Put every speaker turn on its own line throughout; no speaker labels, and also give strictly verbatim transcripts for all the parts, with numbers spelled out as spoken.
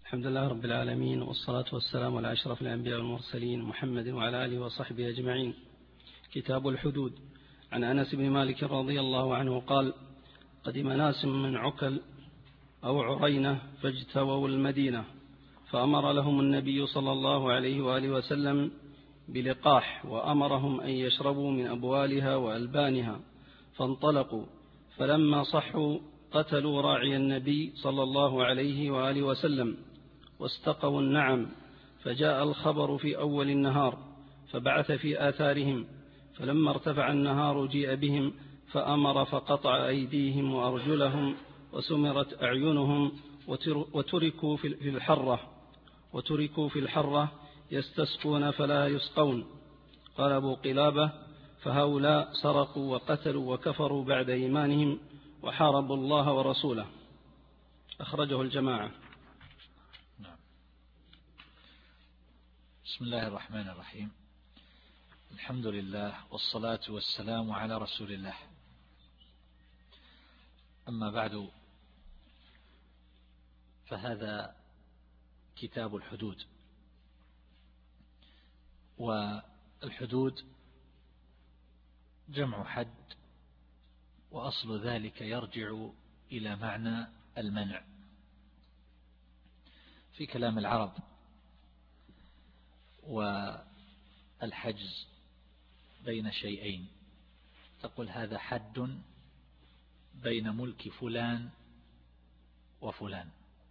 الحمد لله رب العالمين، والصلاة والسلام على أشرف الأنبياء والمرسلين محمد وعلى آله وصحبه أجمعين. كتاب الحدود. عن أنس بن مالك رضي الله عنه قال: قدم ناس من عكل أو عرينة فاجتووا المدينة، فأمر لهم النبي صلى الله عليه وآله وسلم بلقاح، وأمرهم أن يشربوا من أبوالها وألبانها، فانطلقوا، فلما صحوا قتلوا راعي النبي صلى الله عليه وآله وسلم واستقوا النعم، فجاء الخبر في أول النهار فبعث في آثارهم، فلما ارتفع النهار جيء بهم فأمر فقطع أيديهم وأرجلهم وسمرت أعينهم وتركوا في الحرة وتركوا في الحرة يستسقون فلا يسقون. قال أبو قلابة: فهؤلاء سرقوا وقتلوا وكفروا بعد إيمانهم وحاربوا الله ورسوله. أخرجه الجماعة.
نعم. بسم الله الرحمن الرحيم. الحمد لله والصلاة والسلام على رسول الله. أما بعد، فهذا كتاب الحدود. والحدود جمع حد، وأصل ذلك يرجع إلى معنى المنع في كلام العرب. والحجز بين شيئين، تقول هذا حد بين ملك فلان وفلان،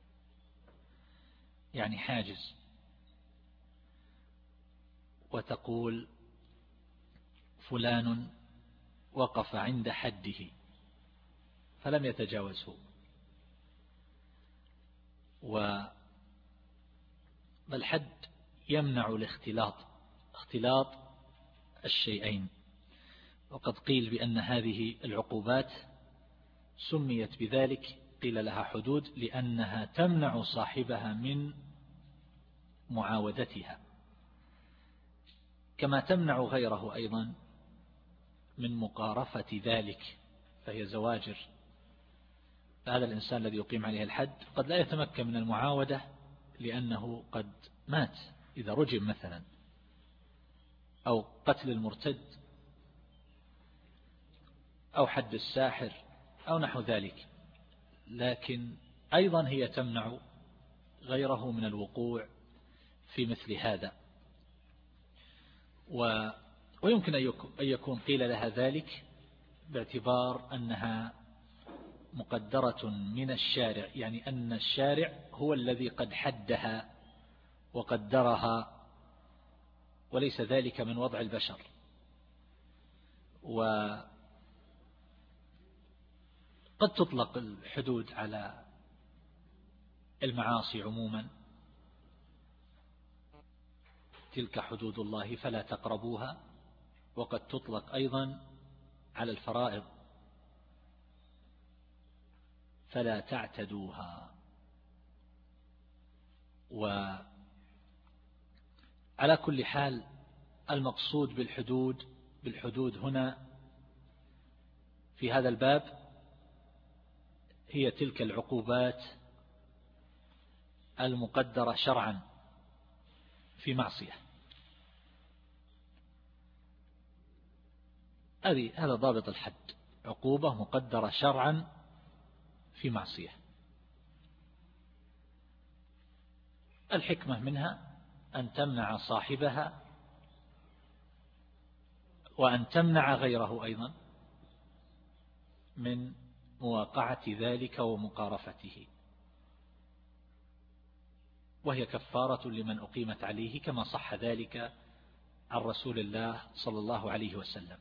يعني حاجز. وتقول فلان وقف عند حده فلم يتجاوزه. والحد يمنع الاختلاط، اختلاط الشيئين. وقد قيل بأن هذه العقوبات سميت بذلك، قيل لها حدود لأنها تمنع صاحبها من معاودتها، كما تمنع غيره أيضا من مقارفة ذلك، فهي زواجر. هذا الإنسان الذي يقيم عليه الحد قد لا يتمكن من المعاودة لأنه قد مات إذا رجم مثلا، أو قتل المرتد، أو حد الساحر، أو نحو ذلك. لكن أيضا هي تمنع غيره من الوقوع في مثل هذا. و ويمكن أن يكون قيل لها ذلك باعتبار أنها مقدرة من الشارع، يعني أن الشارع هو الذي قد حدها وقدرها، وليس ذلك من وضع البشر. وقد تطلق الحدود على المعاصي عموما: تلك حدود الله فلا تقربوها. وقد تطلق أيضا على الفرائض: فلا تعتدوها. وعلى كل حال، المقصود بالحدود بالحدود هنا في هذا الباب هي تلك العقوبات المقدرة شرعا في معصية. هذا ضابط الحد: عقوبة مقدرة شرعا في معصية. الحكمة منها أن تمنع صاحبها، وأن تمنع غيره أيضا من مواقعة ذلك ومقارفته، وهي كفارة لمن أقيمت عليه، كما صح ذلك عن رسول الله صلى الله عليه وسلم.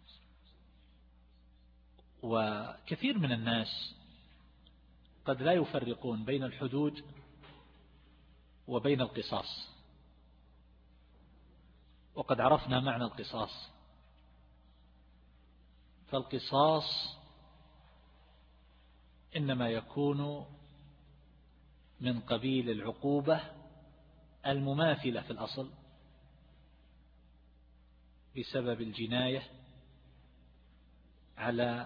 وكثير من الناس قد لا يفرقون بين الحدود وبين القصاص، وقد عرفنا معنى القصاص. فالقصاص إنما يكون من قبيل العقوبة المماثلة في الأصل بسبب الجناية على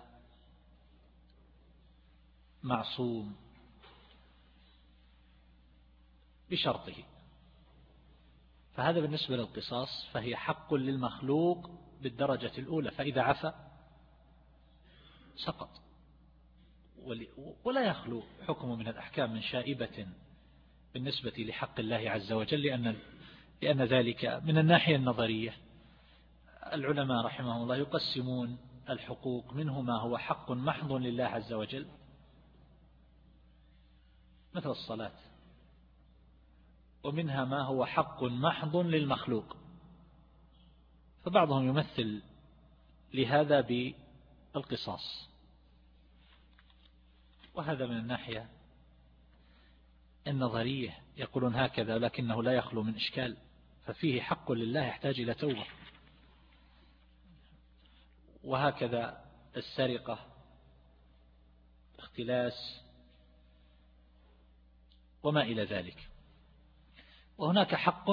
معصوم بشرطه. فهذا بالنسبة للقصاص، فهي حق للمخلوق بالدرجة الأولى، فإذا عفى سقط. ولا يخلو حكم من الأحكام من شائبة بالنسبة لحق الله عز وجل، لأن لأن ذلك من الناحية النظرية العلماء رحمهم الله يقسمون الحقوق، منه ما هو حق محض لله عز وجل مثل الصلاة، ومنها ما هو حق محض للمخلوق. فبعضهم يمثل لهذا بالقصاص، وهذا من الناحية النظرية يقولون هكذا، لكنه لا يخلو من إشكال، ففيه حق لله يحتاج إلى توبة. وهكذا السرقة، اختلاس، وما إلى ذلك. وهناك حق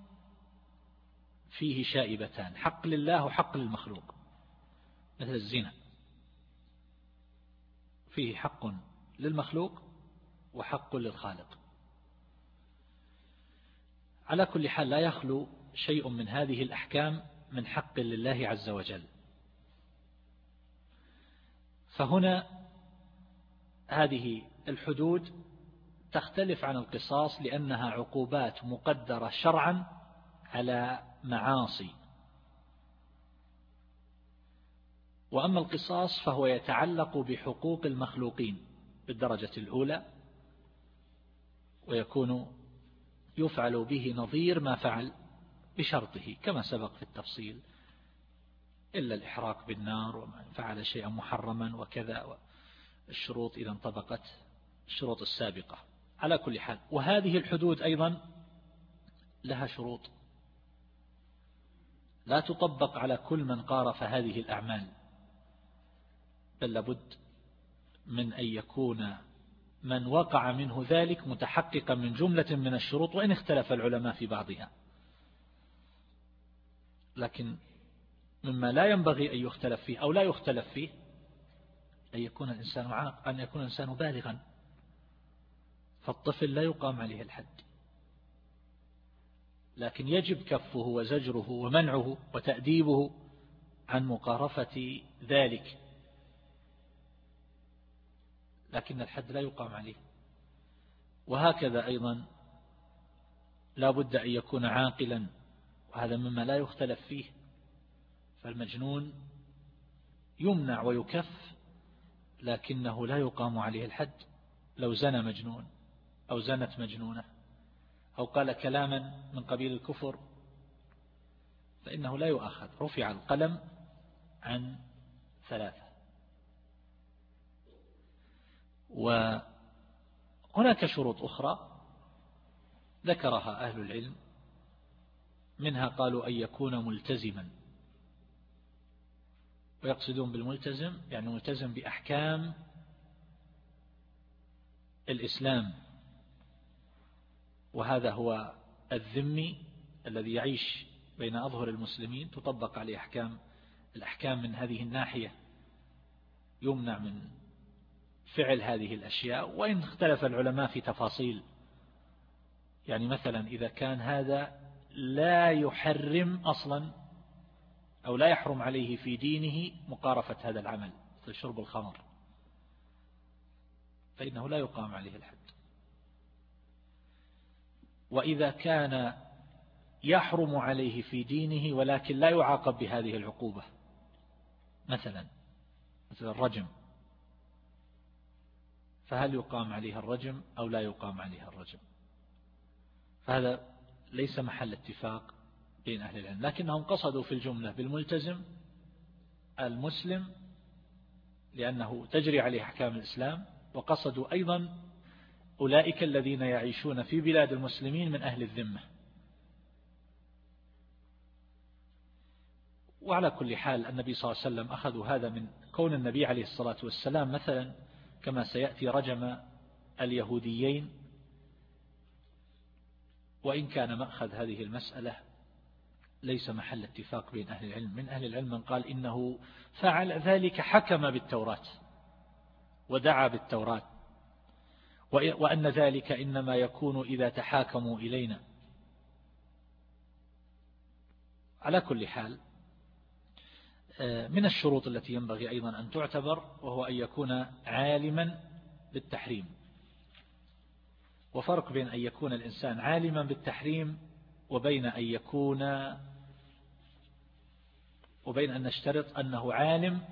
فيه شائبتان، حق لله وحق للمخلوق، مثل الزنا فيه حق للمخلوق وحق للخالق. على كل حال لا يخلو شيء من هذه الأحكام من حق لله عز وجل. فهنا هذه الحدود تختلف عن القصاص لأنها عقوبات مقدرة شرعا على معاصي، وأما القصاص فهو يتعلق بحقوق المخلوقين بالدرجة الأولى، ويكون يفعل به نظير ما فعل بشرطه كما سبق في التفصيل، إلا الإحراق بالنار ومن فعل شيئا محرما وكذا، الشروط إذا انطبقت الشروط السابقة. على كل حال، وهذه الحدود أيضا لها شروط لا تطبق على كل من قارف هذه الأعمال، بل لابد من أن يكون من وقع منه ذلك متحققا من جملة من الشروط، وإن اختلف العلماء في بعضها. لكن مما لا ينبغي أن يختلف فيه أو لا يختلف فيه أن يكون الإنسان عاق، أن يكون الإنسان بالغا، فالطفل لا يقام عليه الحد، لكن يجب كفه وزجره ومنعه وتأديبه عن مقارفة ذلك، لكن الحد لا يقام عليه. وهكذا أيضا لا بد أن يكون عاقلا، وهذا مما لا يختلف فيه، فالمجنون يمنع ويكف لكنه لا يقام عليه الحد. لو زنى مجنون أو زنت مجنونة أو قال كلاما من قبيل الكفر فإنه لا يؤخذ، رفع القلم عن ثلاثة. وهناك شروط أخرى ذكرها أهل العلم، منها قالوا أن يكون ملتزما، ويقصدون بالملتزم يعني ملتزم بأحكام الإسلام، وهذا هو الذمي الذي يعيش بين أظهر المسلمين، تطبق عليه أحكام الأحكام من هذه الناحية، يمنع من فعل هذه الأشياء. وإن اختلف العلماء في تفاصيل، يعني مثلا إذا كان هذا لا يحرم أصلا أو لا يحرم عليه في دينه مقارفة هذا العمل مثل شرب الخمر، فإنه لا يقام عليه الحد. وإذا كان يحرم عليه في دينه ولكن لا يعاقب بهذه العقوبة، مثلا مثل الرجم، فهل يقام عليها الرجم أو لا يقام عليها الرجم؟ فهذا ليس محل اتفاق بين أهل العلم، لكنهم قصدوا في الجملة بالملتزم المسلم لأنه تجري عليه أحكام الإسلام، وقصدوا أيضا أولئك الذين يعيشون في بلاد المسلمين من أهل الذمة. وعلى كل حال النبي صلى الله عليه وسلم أخذوا هذا من كون النبي عليه الصلاة والسلام مثلا كما سيأتي رجم اليهوديين، وإن كان مأخذ هذه المسألة ليس محل اتفاق بين أهل العلم. من أهل العلم من قال إنه فعل ذلك حكم بالتوراة ودعا بالتوراة، وأن ذلك إنما يكون إذا تحاكموا إلينا. على كل حال من الشروط التي ينبغي أيضا أن تعتبر وهو أن يكون عالما بالتحريم. وفرق بين أن يكون الإنسان عالما بالتحريم وبين أن يكون وبين أن نشترط أنه عالم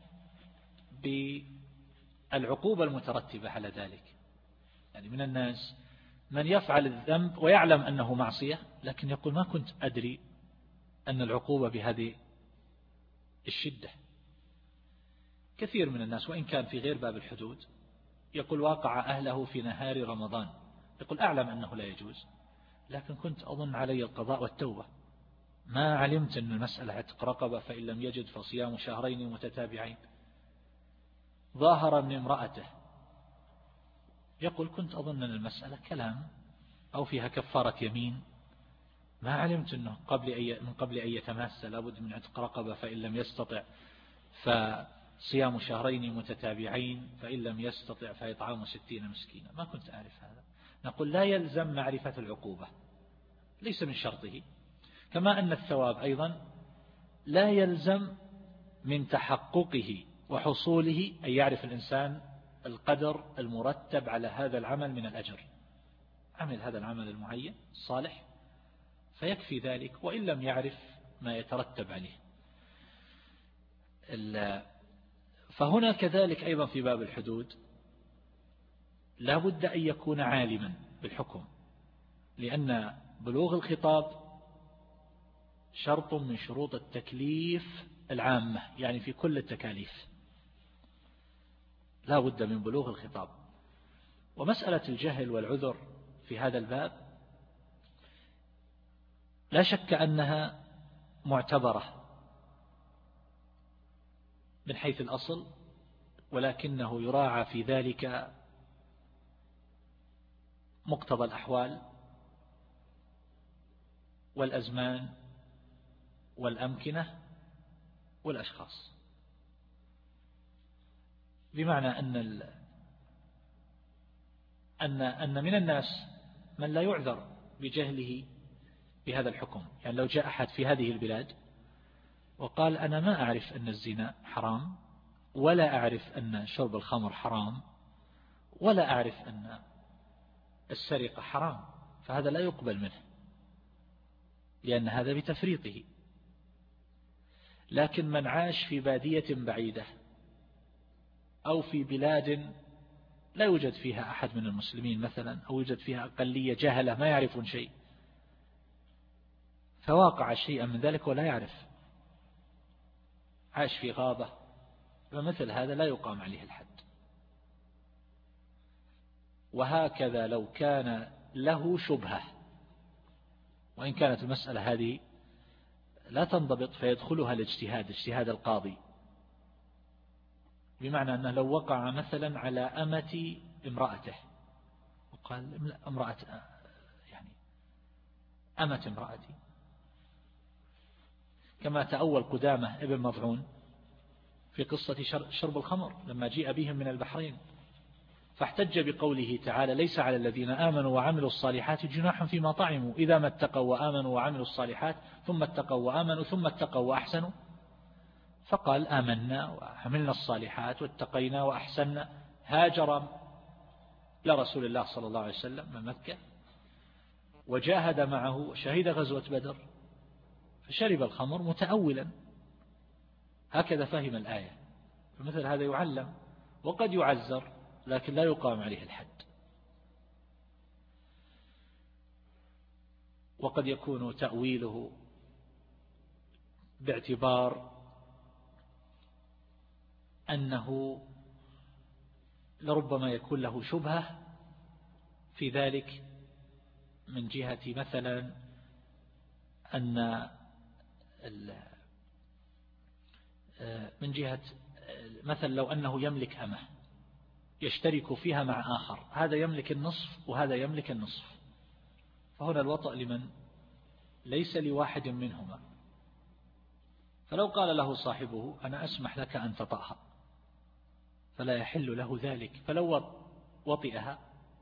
بالعقوبة المترتبة على ذلك. يعني من الناس من يفعل الذنب ويعلم أنه معصية لكن يقول ما كنت أدري أن العقوبة بهذه الشدة. كثير من الناس وإن كان في غير باب الحدود يقول واقع أهله في نهار رمضان، يقول أعلم أنه لا يجوز لكن كنت أظن علي القضاء والتوبة، ما علمت أن المسألة عتق رقبة فإن لم يجد فصيام شهرين متتابعين. ظاهر من امرأته يقول كنت أظن أن المسألة كلام أو فيها كفارة يمين، ما علمت أنه قبل أي من قبل أن يتماس لابد من عتق رقبة فإن لم يستطع فصيام شهرين متتابعين فإن لم يستطع فإطعام ستين مسكينا. ما كنت أعرف هذا. نقول لا يلزم معرفة العقوبة، ليس من شرطه. كما أن الثواب أيضا لا يلزم من تحققه وحصوله أن يعرف الإنسان القدر المرتب على هذا العمل من الأجر. عمل هذا العمل المعين الصالح فيكفي ذلك وإن لم يعرف ما يترتب عليه. فهنا كذلك أيضا في باب الحدود لا بد أن يكون عالما بالحكم، لأن بلوغ الخطاب شرط من شروط التكليف العامة، يعني في كل التكاليف لا بد من بلوغ الخطاب. ومسألة الجهل والعذر في هذا الباب لا شك أنها معتبرة من حيث الأصل، ولكنه يراعى في ذلك مقتضى الأحوال والأزمان والأمكنة والأشخاص. بمعنى أن ال... أن أن من الناس من لا يعذر بجهله بهذا الحكم. يعني لو جاء أحد في هذه البلاد وقال أنا ما أعرف أن الزنا حرام، ولا أعرف أن شرب الخمر حرام، ولا أعرف أن السرقة حرام، فهذا لا يقبل منه لأن هذا بتفريطه. لكن من عاش في بادية بعيدة أو في بلاد لا يوجد فيها أحد من المسلمين مثلا، أو يوجد فيها أقلية جهلة ما يعرفون شيء، فواقع شيئا من ذلك ولا يعرف، عاش في غابة، فمثل هذا لا يقام عليه الحد. وهكذا لو كان له شبهة، وإن كانت المسألة هذه لا تنضبط فيدخلها الاجتهاد، اجتهاد القاضي، بمعنى أنه لو وقع مثلا على أمة امرأته وقال امرأة يعني أمة امرأتي، كما تأول قدامة ابن مضعون في قصة شرب الخمر لما جيء بهم من البحرين، فاحتج بقوله تعالى ليس على الذين آمنوا وعملوا الصالحات جناح فيما طعموا إذا ما اتقوا وآمنوا وعملوا الصالحات ثم اتقوا وآمنوا ثم اتقوا وأحسنوا. فقال آمنا وعملنا الصالحات واتقينا وأحسننا. هاجر لرسول الله صلى الله عليه وسلم من مكة وجاهد معه، شهد غزوة بدر، فشرب الخمر متأولا، هكذا فهم الآية. فمثل هذا يعلم وقد يعزر لكن لا يقام عليه الحد. وقد يكون تأويله باعتبار أنه لربما يكون له شبهة في ذلك، من جهة مثلا أن من جهة مثلا لو أنه يملك أمة يشترك فيها مع آخر، هذا يملك النصف وهذا يملك النصف، فهنا الوطأ لمن ليس لواحد منهما. فلو قال له صاحبه أنا أسمح لك أن تطأها فلا يحل له ذلك، فلو وطئها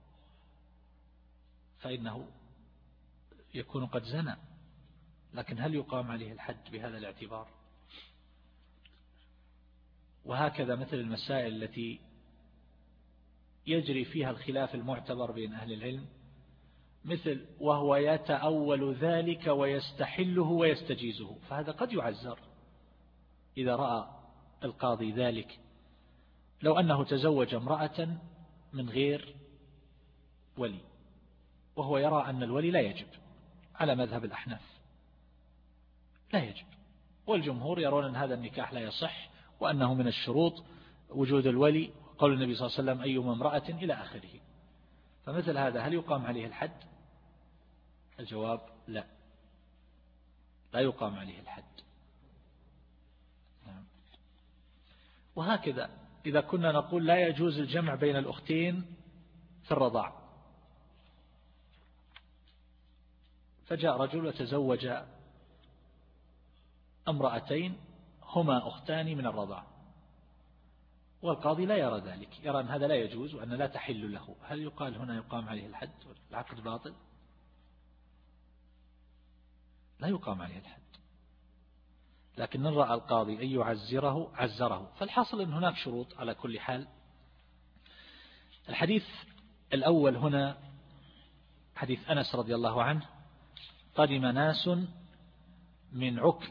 فإنه يكون قد زنى. لكن هل يقام عليه الحد بهذا الاعتبار؟ وهكذا مثل المسائل التي يجري فيها الخلاف المعتبر بين أهل العلم، مثل وهو يتأول ذلك ويستحله ويستجيزه، فهذا قد يعزر إذا رأى القاضي ذلك. لو أنه تزوج امرأة من غير ولي وهو يرى أن الولي لا يجب على مذهب الأحناف، لا يجب، والجمهور يرون أن هذا النكاح لا يصح وأنه من الشروط وجود الولي، قول النبي صلى الله عليه وسلم أيما امرأة إلى آخره. فمثل هذا هل يقام عليه الحد؟ الجواب لا، لا يقام عليه الحد. وهكذا إذا كنا نقول لا يجوز الجمع بين الأختين في الرضاع، فجاء رجل وتزوج امرأتين هما أختان من الرضاع، والقاضي لا يرى ذلك، يرى أن هذا لا يجوز وأن لا تحل له، هل يقال هنا يقام عليه الحد والعقد باطل؟ لا يقام عليه الحد. لكن إن رأى القاضي أن يعزره عزره. فالحاصل أن هناك شروط على كل حال. الحديث الأول هنا حديث أنس رضي الله عنه: قدم ناس من عكل،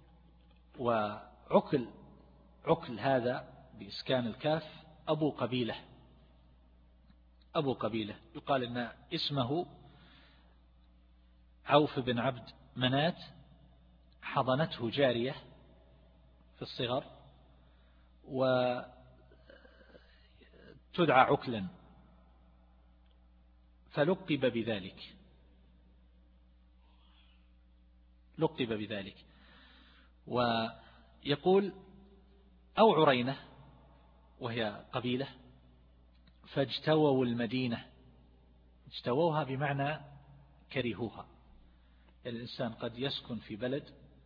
وعكل عكل هذا بإسكان الكاف أبو قبيلة، أبو قبيلة يقال إن اسمه عوف بن عبد منات، حضنته جارية في الصغر وتدعى عكلا، فلقب بذلك لقب بذلك ويقول أو عرينة وهي قبيلة، فاجتووا المدينة، اجتووها بمعنى كرهوها. الإنسان قد يسكن في بلد،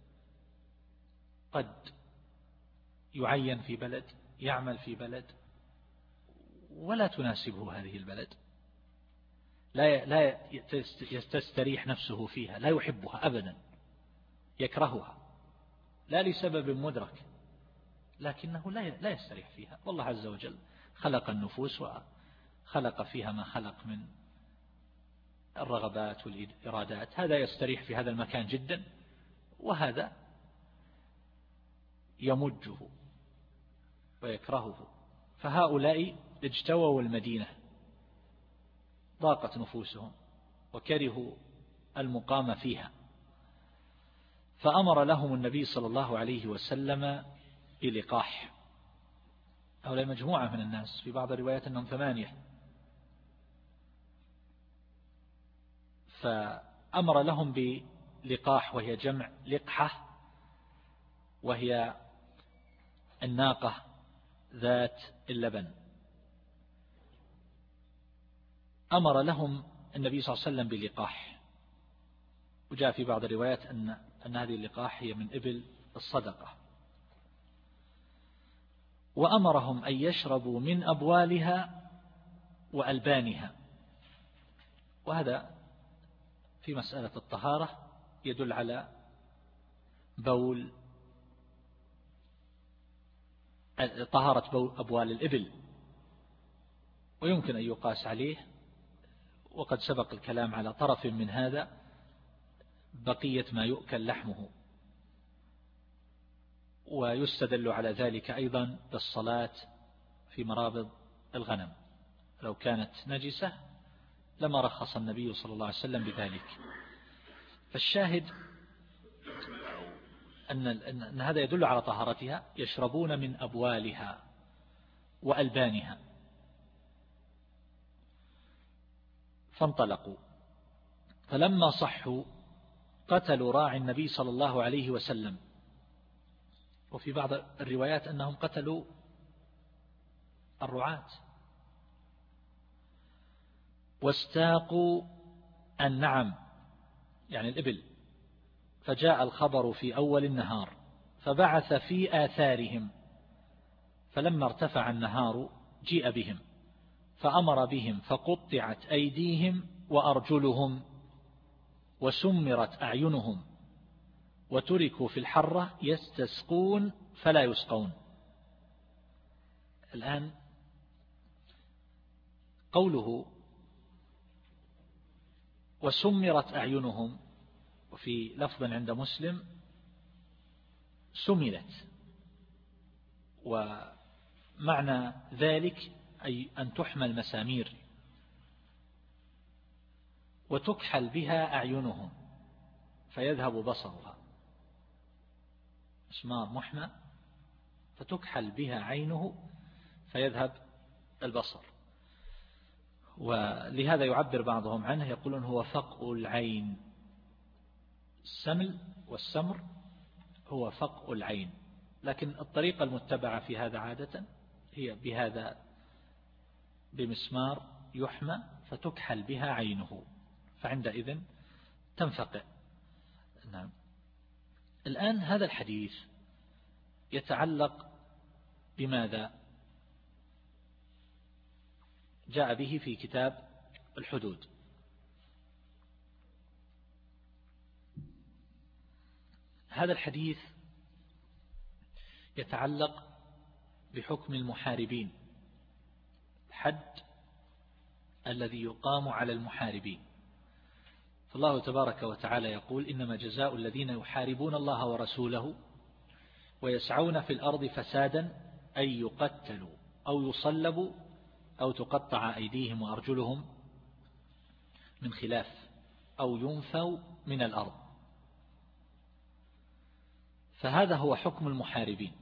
قد يعين في بلد، يعمل في بلد ولا تناسبه هذه البلد، لا لا يستريح نفسه فيها، لا يحبها أبدا، يكرهها لا لسبب مدرك، لكنه لا لا يستريح فيها. والله عز وجل خلق النفوس وخلق فيها ما خلق من الرغبات والإرادات، هذا يستريح في هذا المكان جدا وهذا يمجه ويكرهه. فهؤلاء اجتووا المدينة، ضاقت نفوسهم وكرهوا المقام فيها، فأمر لهم النبي صلى الله عليه وسلم بلقاح. هؤلاء مجموعة من الناس، في بعض الروايات أنهم ثمانية، فأمر لهم بلقاح وهي جمع لقحة، وهي الناقة ذات اللبن. أمر لهم النبي صلى الله عليه وسلم بلقاح، وجاء في بعض الروايات أن أن هذه اللقاح هي من إبل الصدقة، وأمرهم أن يشربوا من أبوالها وألبانها. وهذا في مسألة الطهارة يدل على بول طهارة بول أبوال الإبل، ويمكن أن يقاس عليه، وقد سبق الكلام على طرف من هذا، بقية ما يؤكل لحمه. ويستدل على ذلك أيضا بالصلاة في مرابض الغنم، لو كانت نجسة لما رخص النبي صلى الله عليه وسلم بذلك. فالشاهد أن, أن هذا يدل على طهارتها، يشربون من أبوالها وألبانها. فانطلقوا، فلما صحوا قتلوا راعي النبي صلى الله عليه وسلم، وفي بعض الروايات أنهم قتلوا الرعاة، واستاقوا النعم يعني الإبل، فجاء الخبر في أول النهار فبعث في آثارهم، فلما ارتفع النهار جيء بهم فأمر بهم فقطعت أيديهم وأرجلهم وسمرت أعينهم وتركوا في الحرة يستسقون فلا يسقون. الآن قوله وسمرت أعينهم، وفي لفظ عند مسلم سملت، ومعنى ذلك أي أن تحمل مسامير وتكحل بها أعينهم فيذهب بصرها، مسمار محمى فتكحل بها عينه فيذهب البصر. ولهذا يعبر بعضهم عنه يقولون هو فقء العين، السمل والسمر هو فقء العين، لكن الطريقة المتبعة في هذا عادة هي بهذا بمسمار يحمى فتكحل بها عينه فعندئذ تنفقع. نعم. الآن هذا الحديث يتعلق بماذا؟ جاء به في كتاب الحدود. هذا الحديث يتعلق بحكم المحاربين، الحد الذي يقام على المحاربين. فالله تبارك وتعالى يقول إنما جزاء الذين يحاربون الله ورسوله ويسعون في الأرض فسادا أن يقتلوا أو يصلبوا أو تقطع أيديهم وأرجلهم من خلاف أو ينفوا من الأرض. فهذا هو حكم المحاربين.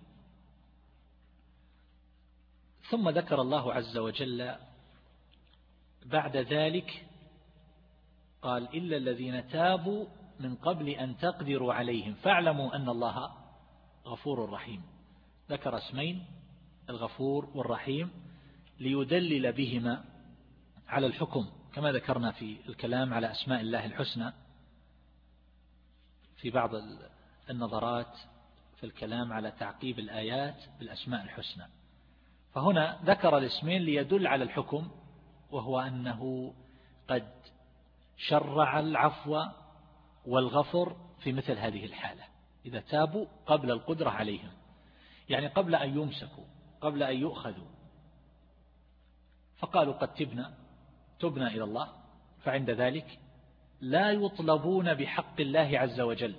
ثم ذكر الله عز وجل بعد ذلك قال إلا الذين تابوا من قبل أن تقدروا عليهم فاعلموا أن الله غفور رحيم. ذكر اسمين الغفور والرحيم ليدلل بهما على الحكم، كما ذكرنا في الكلام على أسماء الله الحسنى في بعض النظرات في الكلام على تعقيب الآيات بالأسماء الحسنى. فهنا ذكر الاسمين ليدل على الحكم، وهو أنه قد شرع العفو والغفر في مثل هذه الحالة إذا تابوا قبل القدرة عليهم، يعني قبل أن يمسكوا، قبل أن يؤخذوا، فقالوا قد تبنا تبنا إلى الله، فعند ذلك لا يطلبون بحق الله عز وجل،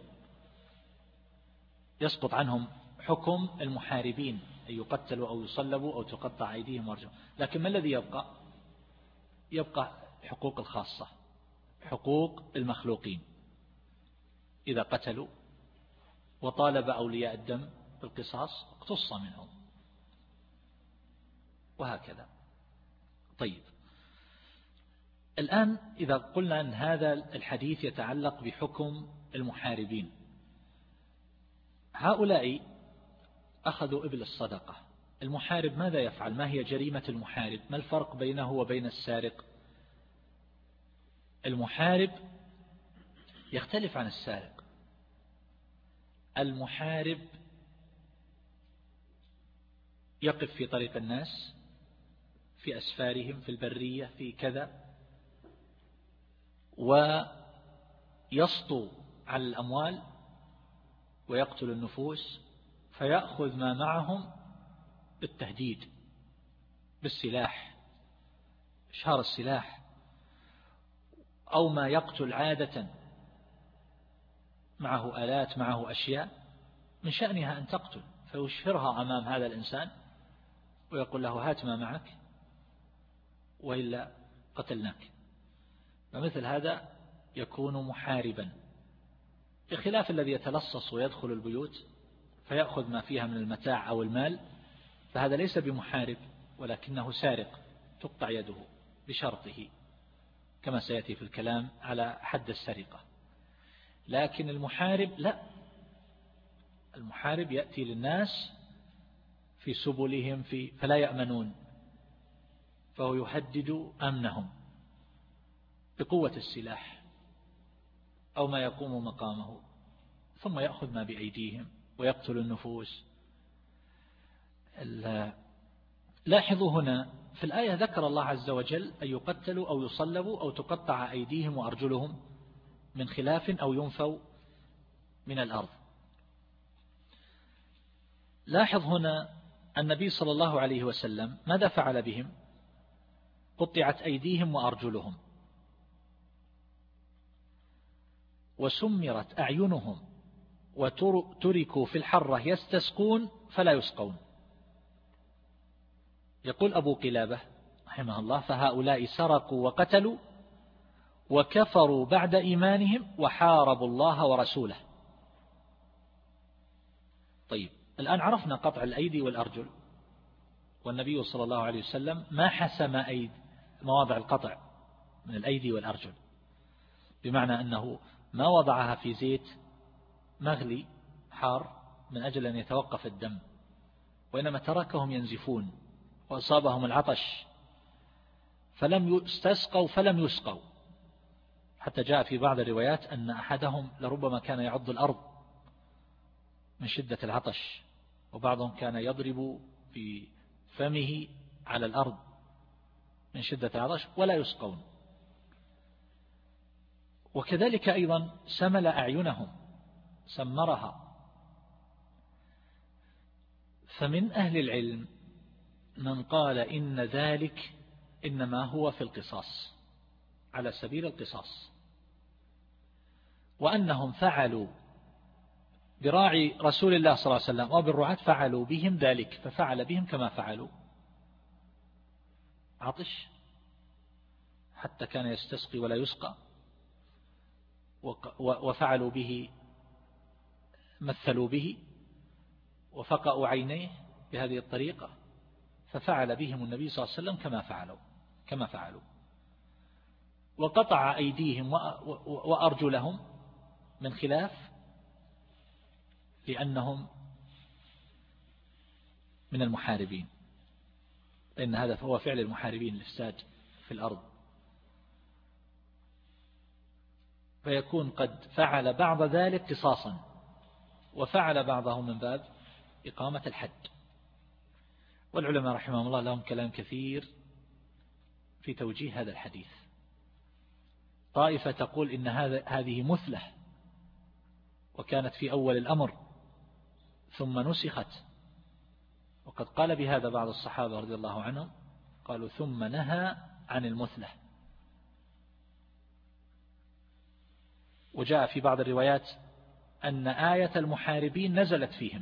يسقط عنهم حكم المحاربين أن يقتلوا أو يصلبوا أو تقطع أيديهم وارجلهم. لكن ما الذي يبقى؟ يبقى حقوق الخاصة، حقوق المخلوقين. إذا قتلوا وطالب أولياء الدم بالقصاص اقتص منهم، وهكذا. طيب، الآن إذا قلنا أن هذا الحديث يتعلق بحكم المحاربين، هؤلاء أخذوا إبل الصدقة. المحارب ماذا يفعل؟ ما هي جريمة المحارب؟ ما الفرق بينه وبين السارق؟ المحارب يختلف عن السارق. المحارب يقف في طريق الناس، في أسفارهم، في البرية، في كذا، ويسطو على الأموال ويقتل النفوس، فيأخذ ما معهم بالتهديد بالسلاح، إشهار السلاح، أو ما يقتل عادة معه آلات، معه أشياء من شأنها أن تقتل، فيشهرها أمام هذا الإنسان ويقول له هات ما معك وإلا قتلناك. فمثل هذا يكون محاربا، بخلاف الذي يتلصص ويدخل البيوت فيأخذ ما فيها من المتاع أو المال، فهذا ليس بمحارب ولكنه سارق، تقطع يده بشرطه، كما سيأتي في الكلام على حد السرقة. لكن المحارب لا، المحارب يأتي للناس في سبلهم في فلا يأمنون، فهو يهدد أمنهم بقوة السلاح أو ما يقوم مقامه، ثم يأخذ ما بأيديهم ويقتل النفوس. لاحظوا هنا في الآية ذكر الله عز وجل أن يقتلوا أو يصلبوا أو تقطع أيديهم وأرجلهم من خلاف أو ينفوا من الأرض. لاحظ هنا النبي صلى الله عليه وسلم ماذا فعل بهم؟ قطعت أيديهم وأرجلهم، وسمرت أعينهم، وتركوا في الحرة يستسقون فلا يسقون. يقول أبو قلابة رحمه الله: فهؤلاء سرقوا وقتلوا وكفروا بعد إيمانهم وحاربوا الله ورسوله. طيب، الآن عرفنا قطع الأيدي والأرجل، والنبي صلى الله عليه وسلم ما حسم أيدي مواضع القطع من الأيدي والأرجل، بمعنى أنه ما وضعها في زيت مغلي حار من أجل أن يتوقف الدم، وإنما تركهم ينزفون وأصابهم العطش فلم يستسقوا فلم يسقوا، حتى جاء في بعض الروايات أن أحدهم لربما كان يعض الأرض من شدة العطش، وبعضهم كان يضرب في فمه على الأرض من شدة العطش ولا يسقون. وكذلك أيضا سمل أعينهم، سمرها. فمن أهل العلم من قال إن ذلك إنما هو في القصاص، على سبيل القصاص، وأنهم فعلوا براعي رسول الله صلى الله عليه وسلم أو بالرعاة فعلوا بهم ذلك، ففعل بهم كما فعلوا. عطش حتى كان يستسقي ولا يسقى، وفعلوا به، مثلوا به وفقأوا عينيه بهذه الطريقة، ففعل بهم النبي صلى الله عليه وسلم كما فعلوا كما فعلوا وقطع أيديهم وأرجلهم من خلاف، لأنهم من المحاربين، لأن هذا هو فعل المحاربين، الإفساد في الأرض. فيكون قد فعل بعض ذلك قصاصا، وفعل بعضهم من باب إقامة الحد. والعلماء رحمهم الله لهم كلام كثير في توجيه هذا الحديث. طائفة تقول إن هذه مثلة وكانت في أول الأمر ثم نسخت، وقد قال بهذا بعض الصحابة رضي الله عنهم، قالوا ثم نهى عن المثلة. وجاء في بعض الروايات أن آية المحاربين نزلت فيهم.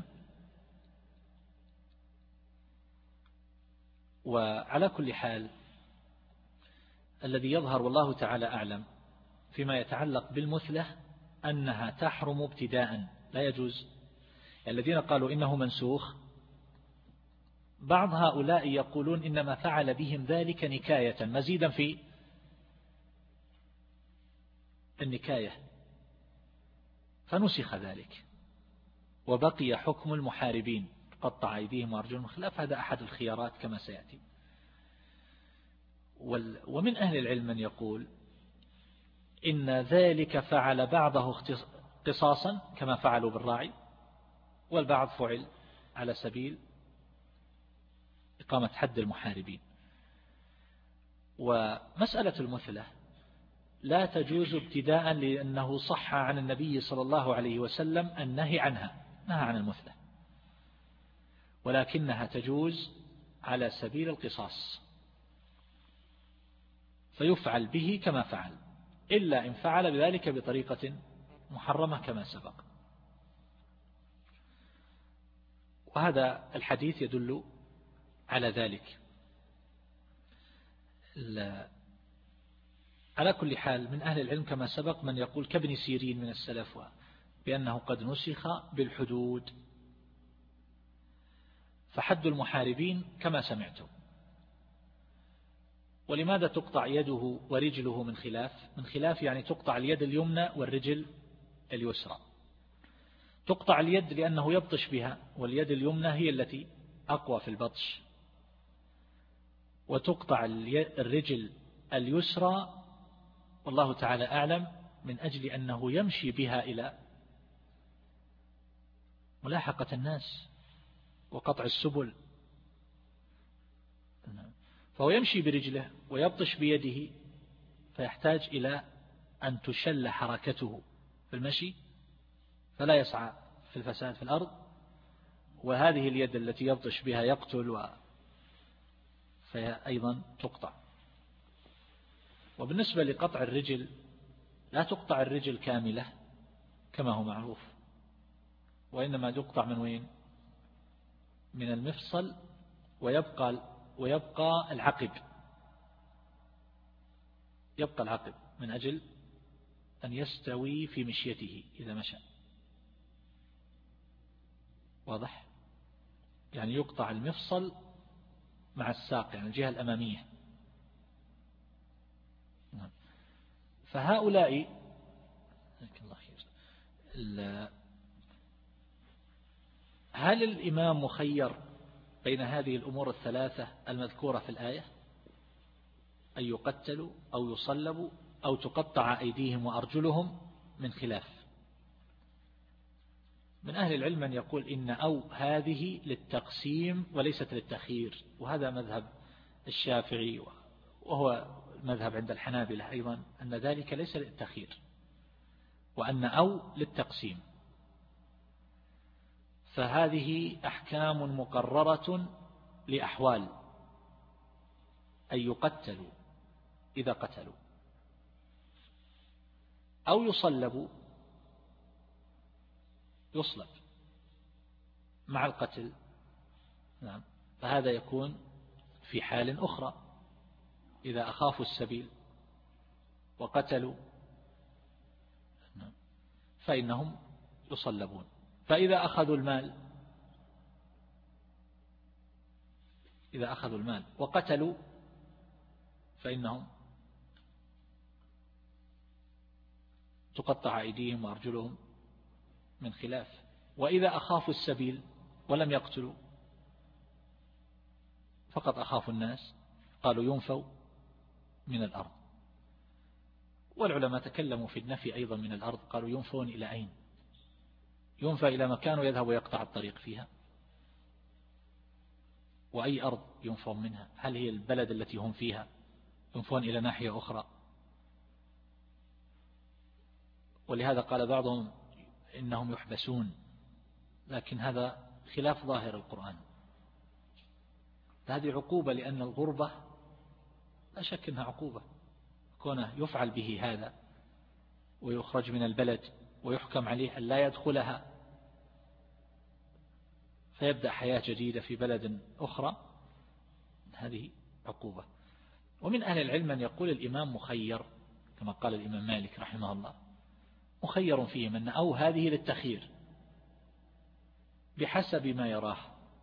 وعلى كل حال الذي يظهر والله تعالى أعلم فيما يتعلق بالمثلة أنها تحرم ابتداء، لا يجوز. الذين قالوا إنه منسوخ، بعض هؤلاء يقولون إنما فعل بهم ذلك نكاية، مزيدا في النكاية، فنسخ ذلك وبقي حكم المحاربين، قطع أيديهم وأرجلهم خلاف. هذا أحد الخيارات كما سيأتي. ومن أهل العلم من يقول إن ذلك فعل بعضه قصاصا كما فعلوا بالراعي، والبعض فعل على سبيل إقامة حد المحاربين. ومسألة المثلة لا تجوز ابتداء، لأنه صح عن النبي صلى الله عليه وسلم النهي عنها، نهى عن المثلة، ولكنها تجوز على سبيل القصاص، فيفعل به كما فعل، إلا إن فعل بذلك بطريقة محرمة كما سبق. وهذا الحديث يدل على ذلك. على كل حال من أهل العلم كما سبق من يقول كابن سيرين من السلف بأنه قد نسخ بالحدود، فحد المحاربين كما سمعتم. ولماذا تقطع يده ورجله من خلاف؟ من خلاف يعني تقطع اليد اليمنى والرجل اليسرى. تقطع اليد لأنه يبطش بها، واليد اليمنى هي التي أقوى في البطش، وتقطع الرجل اليسرى والله تعالى أعلم من أجل أنه يمشي بها إلى ملاحقة الناس وقطع السبل. فهو يمشي برجله ويبطش بيده، فيحتاج إلى أن تشل حركته في المشي فلا يسعى في الفساد في الأرض، وهذه اليد التي يبطش بها يقتل و... فهي أيضا تقطع. وبالنسبة لقطع الرجل لا تقطع الرجل كاملة كما هو معروف، وإنما تقطع من وين؟ من المفصل، ويبقى ويبقى العقب، يبقى العقب من أجل أن يستوي في مشيته إذا مشى. واضح؟ يعني يقطع المفصل مع الساق، يعني الجهة الأمامية. فهؤلاء هل الإمام مخير بين هذه الأمور الثلاثة المذكورة في الآية، أن يقتلوا أو يصلبوا أو تقطع أيديهم وأرجلهم من خلاف؟ من أهل العلم من يقول إن أو هذه للتقسيم وليست للتخيير، وهذا مذهب الشافعي وهو مذهب عند الحنابلة أيضا، أن ذلك ليس للتخيير، وأن أو للتقسيم. فهذه أحكام مقررة لأحوال، أن يقتلوا إذا قتلوا أو يصلبوا، يصلب مع القتل. نعم، فهذا يكون في حال أخرى إذا أخافوا السبيل وقتلوا فإنهم يصلبون. فإذا أخذوا المال إذا أخذوا المال وقتلوا فإنهم تقطع أيديهم وأرجلهم من خلاف. وإذا أخافوا السبيل ولم يقتلوا فقط أخافوا الناس، قالوا ينفوا من الأرض. والعلماء تكلموا في النفي أيضا من الأرض، قالوا ينفون إلى أين؟ ينفى إلى مكان ويذهب ويقطع الطريق فيها، وأي أرض ينفون منها؟ هل هي البلد التي هم فيها؟ ينفون إلى ناحية أخرى. ولهذا قال بعضهم إنهم يحبسون، لكن هذا خلاف ظاهر القرآن. هذه عقوبة، لأن الغربة لا شك أنها عقوبة، كونه يفعل به هذا ويخرج من البلد ويحكم عليه أن لا يدخلها فيبدأ حياة جديدة في بلد أخرى، هذه عقوبة. ومن أهل العلم من يقول الإمام مخير كما قال الإمام مالك رحمه الله، مخير فيهم أن أو هذه للتخيير بحسب ما يراه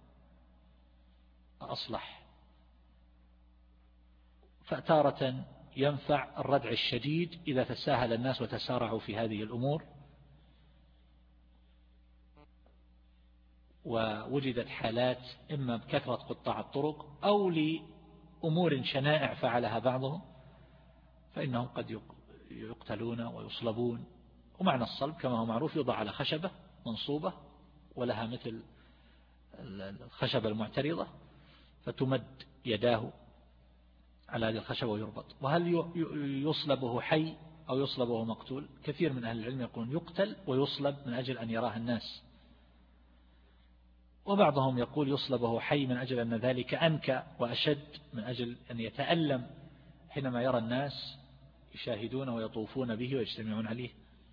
أصلح. فتارة ينفع الردع الشديد إذا تساهل الناس وتسارعوا في هذه الأمور ووجدت حالات إما بكثرة قطاع الطرق أو لأمور شنائع فعلها بعضهم، فإنهم قد يقتلون ويصلبون. ومعنى الصلب كما هو معروف يوضع على خشبة منصوبة ولها مثل الخشبة المعترضة، فتمد يداه على هذه الخشبة ويربط. وهل يصلبه حي أو يصلبه مقتول؟ كثير من أهل العلم يقولون يقتل ويصلب من أجل أن يراه الناس، وبعضهم يقول يصلبه حي من أجل أن ذلك أنكى وأشد، من أجل أن يتألم حينما يرى الناس يشاهدون ويطوفون به ويجتمعون عليه.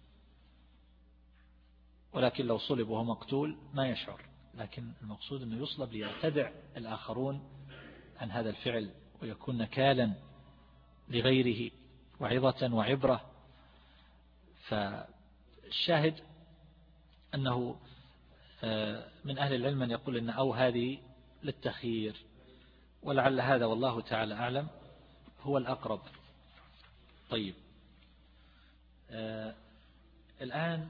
ولكن لو صلب وهو مقتول ما يشعر، لكن المقصود أنه يصلب ليرتدع الآخرون عن هذا الفعل ويكون نكالا لغيره وعظة وعبرة. فالشاهد أنه من أهل العلم من يقول أن أو هذه للتخيير، ولعل هذا والله تعالى أعلم هو الأقرب. طيب، آه الآن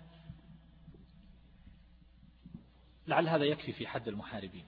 لعل هذا يكفي في حد المحاربين،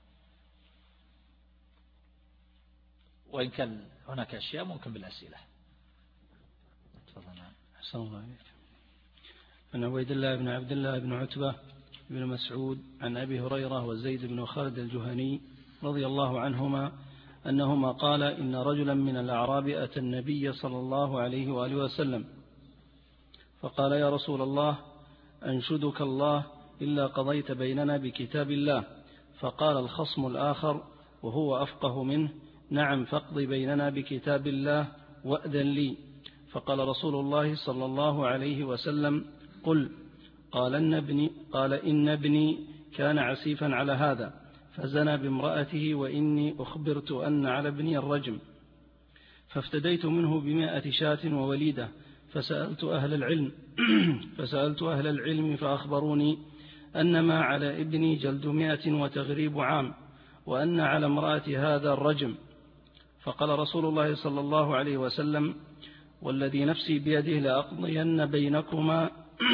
وإن كان هناك أشياء ممكن بالأسئلة.
تفضل. أحسن الله عليك. عن عبيد الله بن عبد الله بن عتبة بن مسعود عن أبي هريرة وزيد بن خالد الجهني رضي الله عنهما أنهما قال إن رجلا من الأعراب أتى النبي صلى الله عليه وآله وسلم فقال يا رسول الله أنشدك الله إلا قضيت بيننا بكتاب الله. فقال الخصم الآخر وهو أفقه منه نعم فاقض بيننا بكتاب الله وأذن لي. فقال رسول الله صلى الله عليه وسلم قل قال إن ابني, قال إن ابني كان عسيفا على هذا فزنى بامرأته وإني أخبرت أن على ابني الرجم فافتديت منه بمائة شاة ووليدة فسألت أهل العلم فسألت أهل العلم فأخبروني أن ما على ابني جلد مائة وتغريب عام وأن على امرأة هذا الرجم. فقال رسول الله صلى الله عليه وسلم والذي نفسي بيده لأقضين بينكما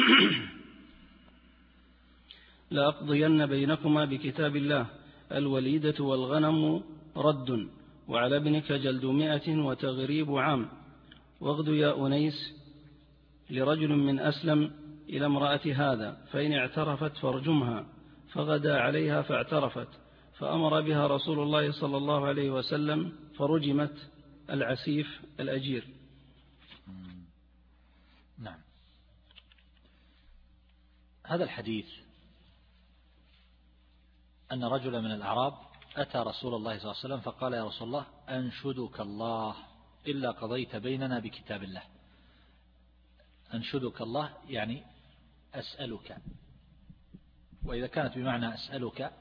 لأقضين بينكما بكتاب الله الوليدة والغنم رد وعلى ابنك جلد مائة وتغريب عام واغد يا أنيس لرجل من أسلم إلى امرأة هذا فإن اعترفت فارجمها. فغدا عليها فاعترفت فأمر بها رسول الله صلى الله عليه وسلم فرجمت العسيف الأجير.
نعم. هذا الحديث أن رجلا من الأعراب أتى رسول الله صلى الله عليه وسلم فقال يا رسول الله أنشدك الله إلا قضيت بيننا بكتاب الله. أنشدك الله يعني أسألك، وإذا كانت بمعنى أسألك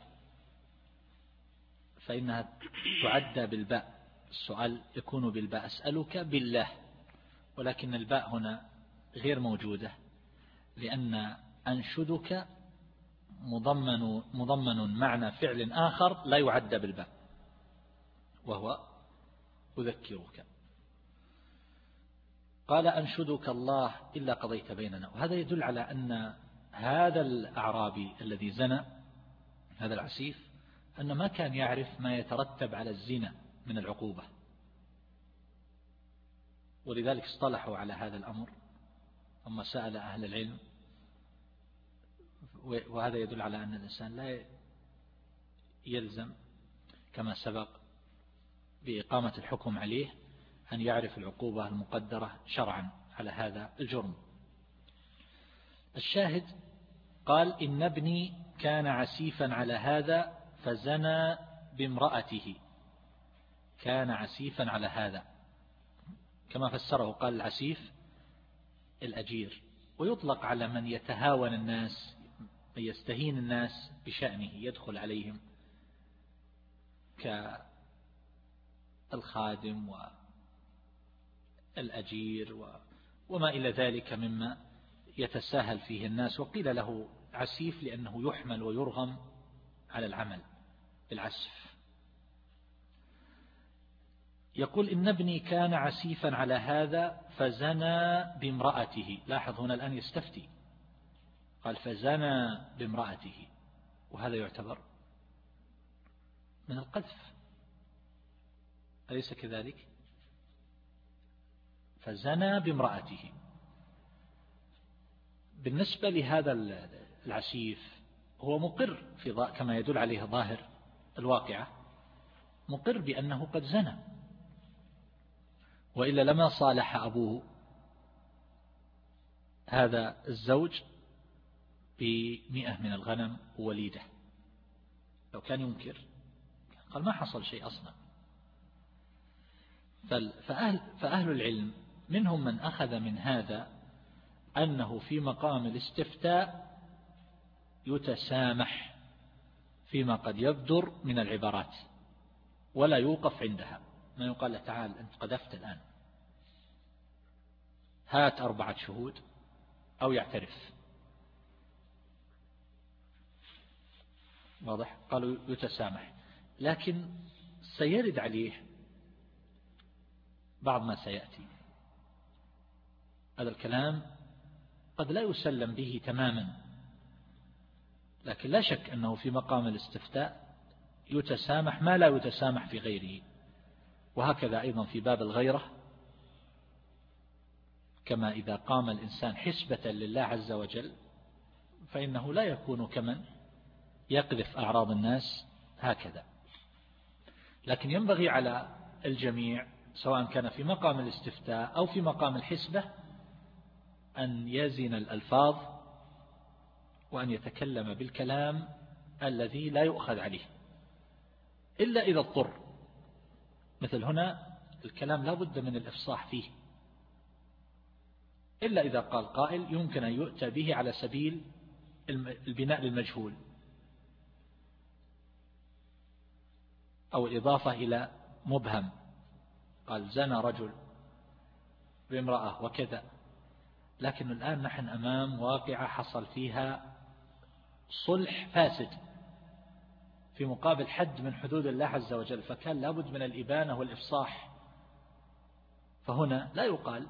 فإنها تعدى بالباء، السؤال يكون بالباء أسألك بالله، ولكن الباء هنا غير موجودة لأن أنشدك مضمن, مضمن معنى فعل آخر لا يعدى بالباء وهو أذكرك. قال أنشدك الله إلا قضيت بيننا، وهذا يدل على أن هذا الأعرابي الذي زنى هذا العسيف أنه ما كان يعرف ما يترتب على الزنا من العقوبة، ولذلك اصطلحوا على هذا الأمر ثم سأل أهل العلم. وهذا يدل على أن الإنسان لا يلزم كما سبق بإقامة الحكم عليه أن يعرف العقوبة المقدرة شرعا على هذا الجرم. الشاهد قال إن ابني كان عسيفا على هذا فزنى بامرأته، كان عسيفا على هذا كما فسره قال العسيف الأجير، ويطلق على من يتهاون الناس من يستهين الناس بشأنه، يدخل عليهم كالخادم والأجير وما إلى ذلك مما يتساهل فيه الناس. وقيل له عسيف لأنه يحمل ويرغم على العمل بالعسف. يقول إن ابني كان عسيفا على هذا فزنى بامرأته. لاحظ هنا الآن يستفتي، قال فزنى بامرأته، وهذا يعتبر من القذف، أليس كذلك؟ فزنى بامرأته. بالنسبة لهذا العسيف هو مقر في كما يدل عليه ظاهر الواقعة، مقر بأنه قد زنى، وإلا لما صالح أبوه هذا الزوج بمئة من الغنم ووليدة. لو كان ينكر قال ما حصل شيء أصلا. فأهل, فأهل العلم منهم من أخذ من هذا أنه في مقام الاستفتاء يتسامح فيما قد يبدر من العبارات ولا يوقف عندها، ما يقال له تعال أنت قذفت الآن هات أربعة شهود أو يعترف. واضح؟ قالوا يتسامح، لكن سيرد عليه بعض ما سيأتي. هذا الكلام قد لا يسلم به تماما، لكن لا شك أنه في مقام الاستفتاء يتسامح ما لا يتسامح في غيره. وهكذا أيضا في باب الغيرة، كما إذا قام الإنسان حسبة لله عز وجل فإنه لا يكون كمن يقذف أعراض الناس هكذا. لكن ينبغي على الجميع سواء كان في مقام الاستفتاء أو في مقام الحسبة أن يزن الألفاظ وأن يتكلم بالكلام الذي لا يؤخذ عليه إلا إذا اضطر. مثل هنا الكلام لا بد من الإفصاح فيه إلا إذا قال قائل يمكن أن يؤتى به على سبيل البناء للمجهول أو الإضافة إلى مبهم، قال زنى رجل بامرأة وكذا. لكن الآن نحن أمام واقعة حصل فيها صلح فاسد في مقابل حد من حدود الله عز وجل، فكان لابد من الإبانة والإفصاح. فهنا لا يقال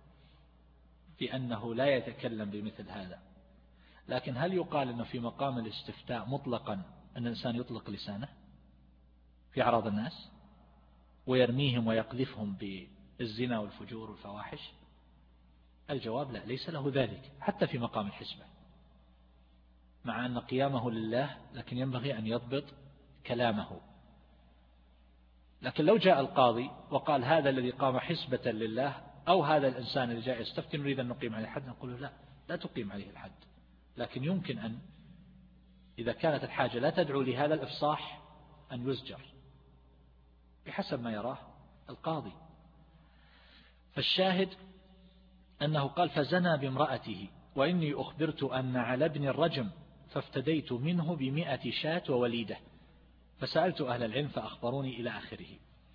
بأنه لا يتكلم بمثل هذا، لكن هل يقال أنه في مقام الاستفتاء مطلقا أن الإنسان يطلق لسانه في أعراض الناس ويرميهم ويقذفهم بالزنا والفجور والفواحش؟ الجواب لا، ليس له ذلك حتى في مقام الحسبة، مع أن قيامه لله، لكن ينبغي أن يضبط كلامه. لكن لو جاء القاضي وقال هذا الذي قام حسبة لله أو هذا الإنسان اللي جاء يستفتي نريد أن نقيم عليه الحد، نقول لا لا تقيم عليه الحد، لكن يمكن أن إذا كانت الحاجة لا تدعو لهذا الإفصاح أن يزجر بحسب ما يراه القاضي. فالشاهد أنه قال فزنى بامرأته وإني أخبرت أن على ابن الرجم فافتديت منه بمئة شاة ووليدة فسألت أهل العلم فأخبروني إلى آخره.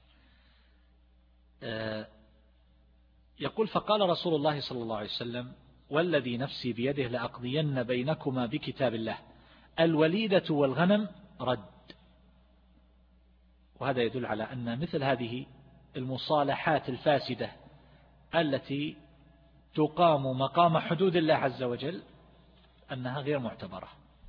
يقول فقال رسول الله صلى الله عليه وسلم والذي نفسي بيده لأقضين بينكما بكتاب الله الوليدة والغنم رد. وهذا يدل على أن مثل هذه المصالحات الفاسدة التي تقام مقام حدود الله عز وجل أنها غير معتبرة،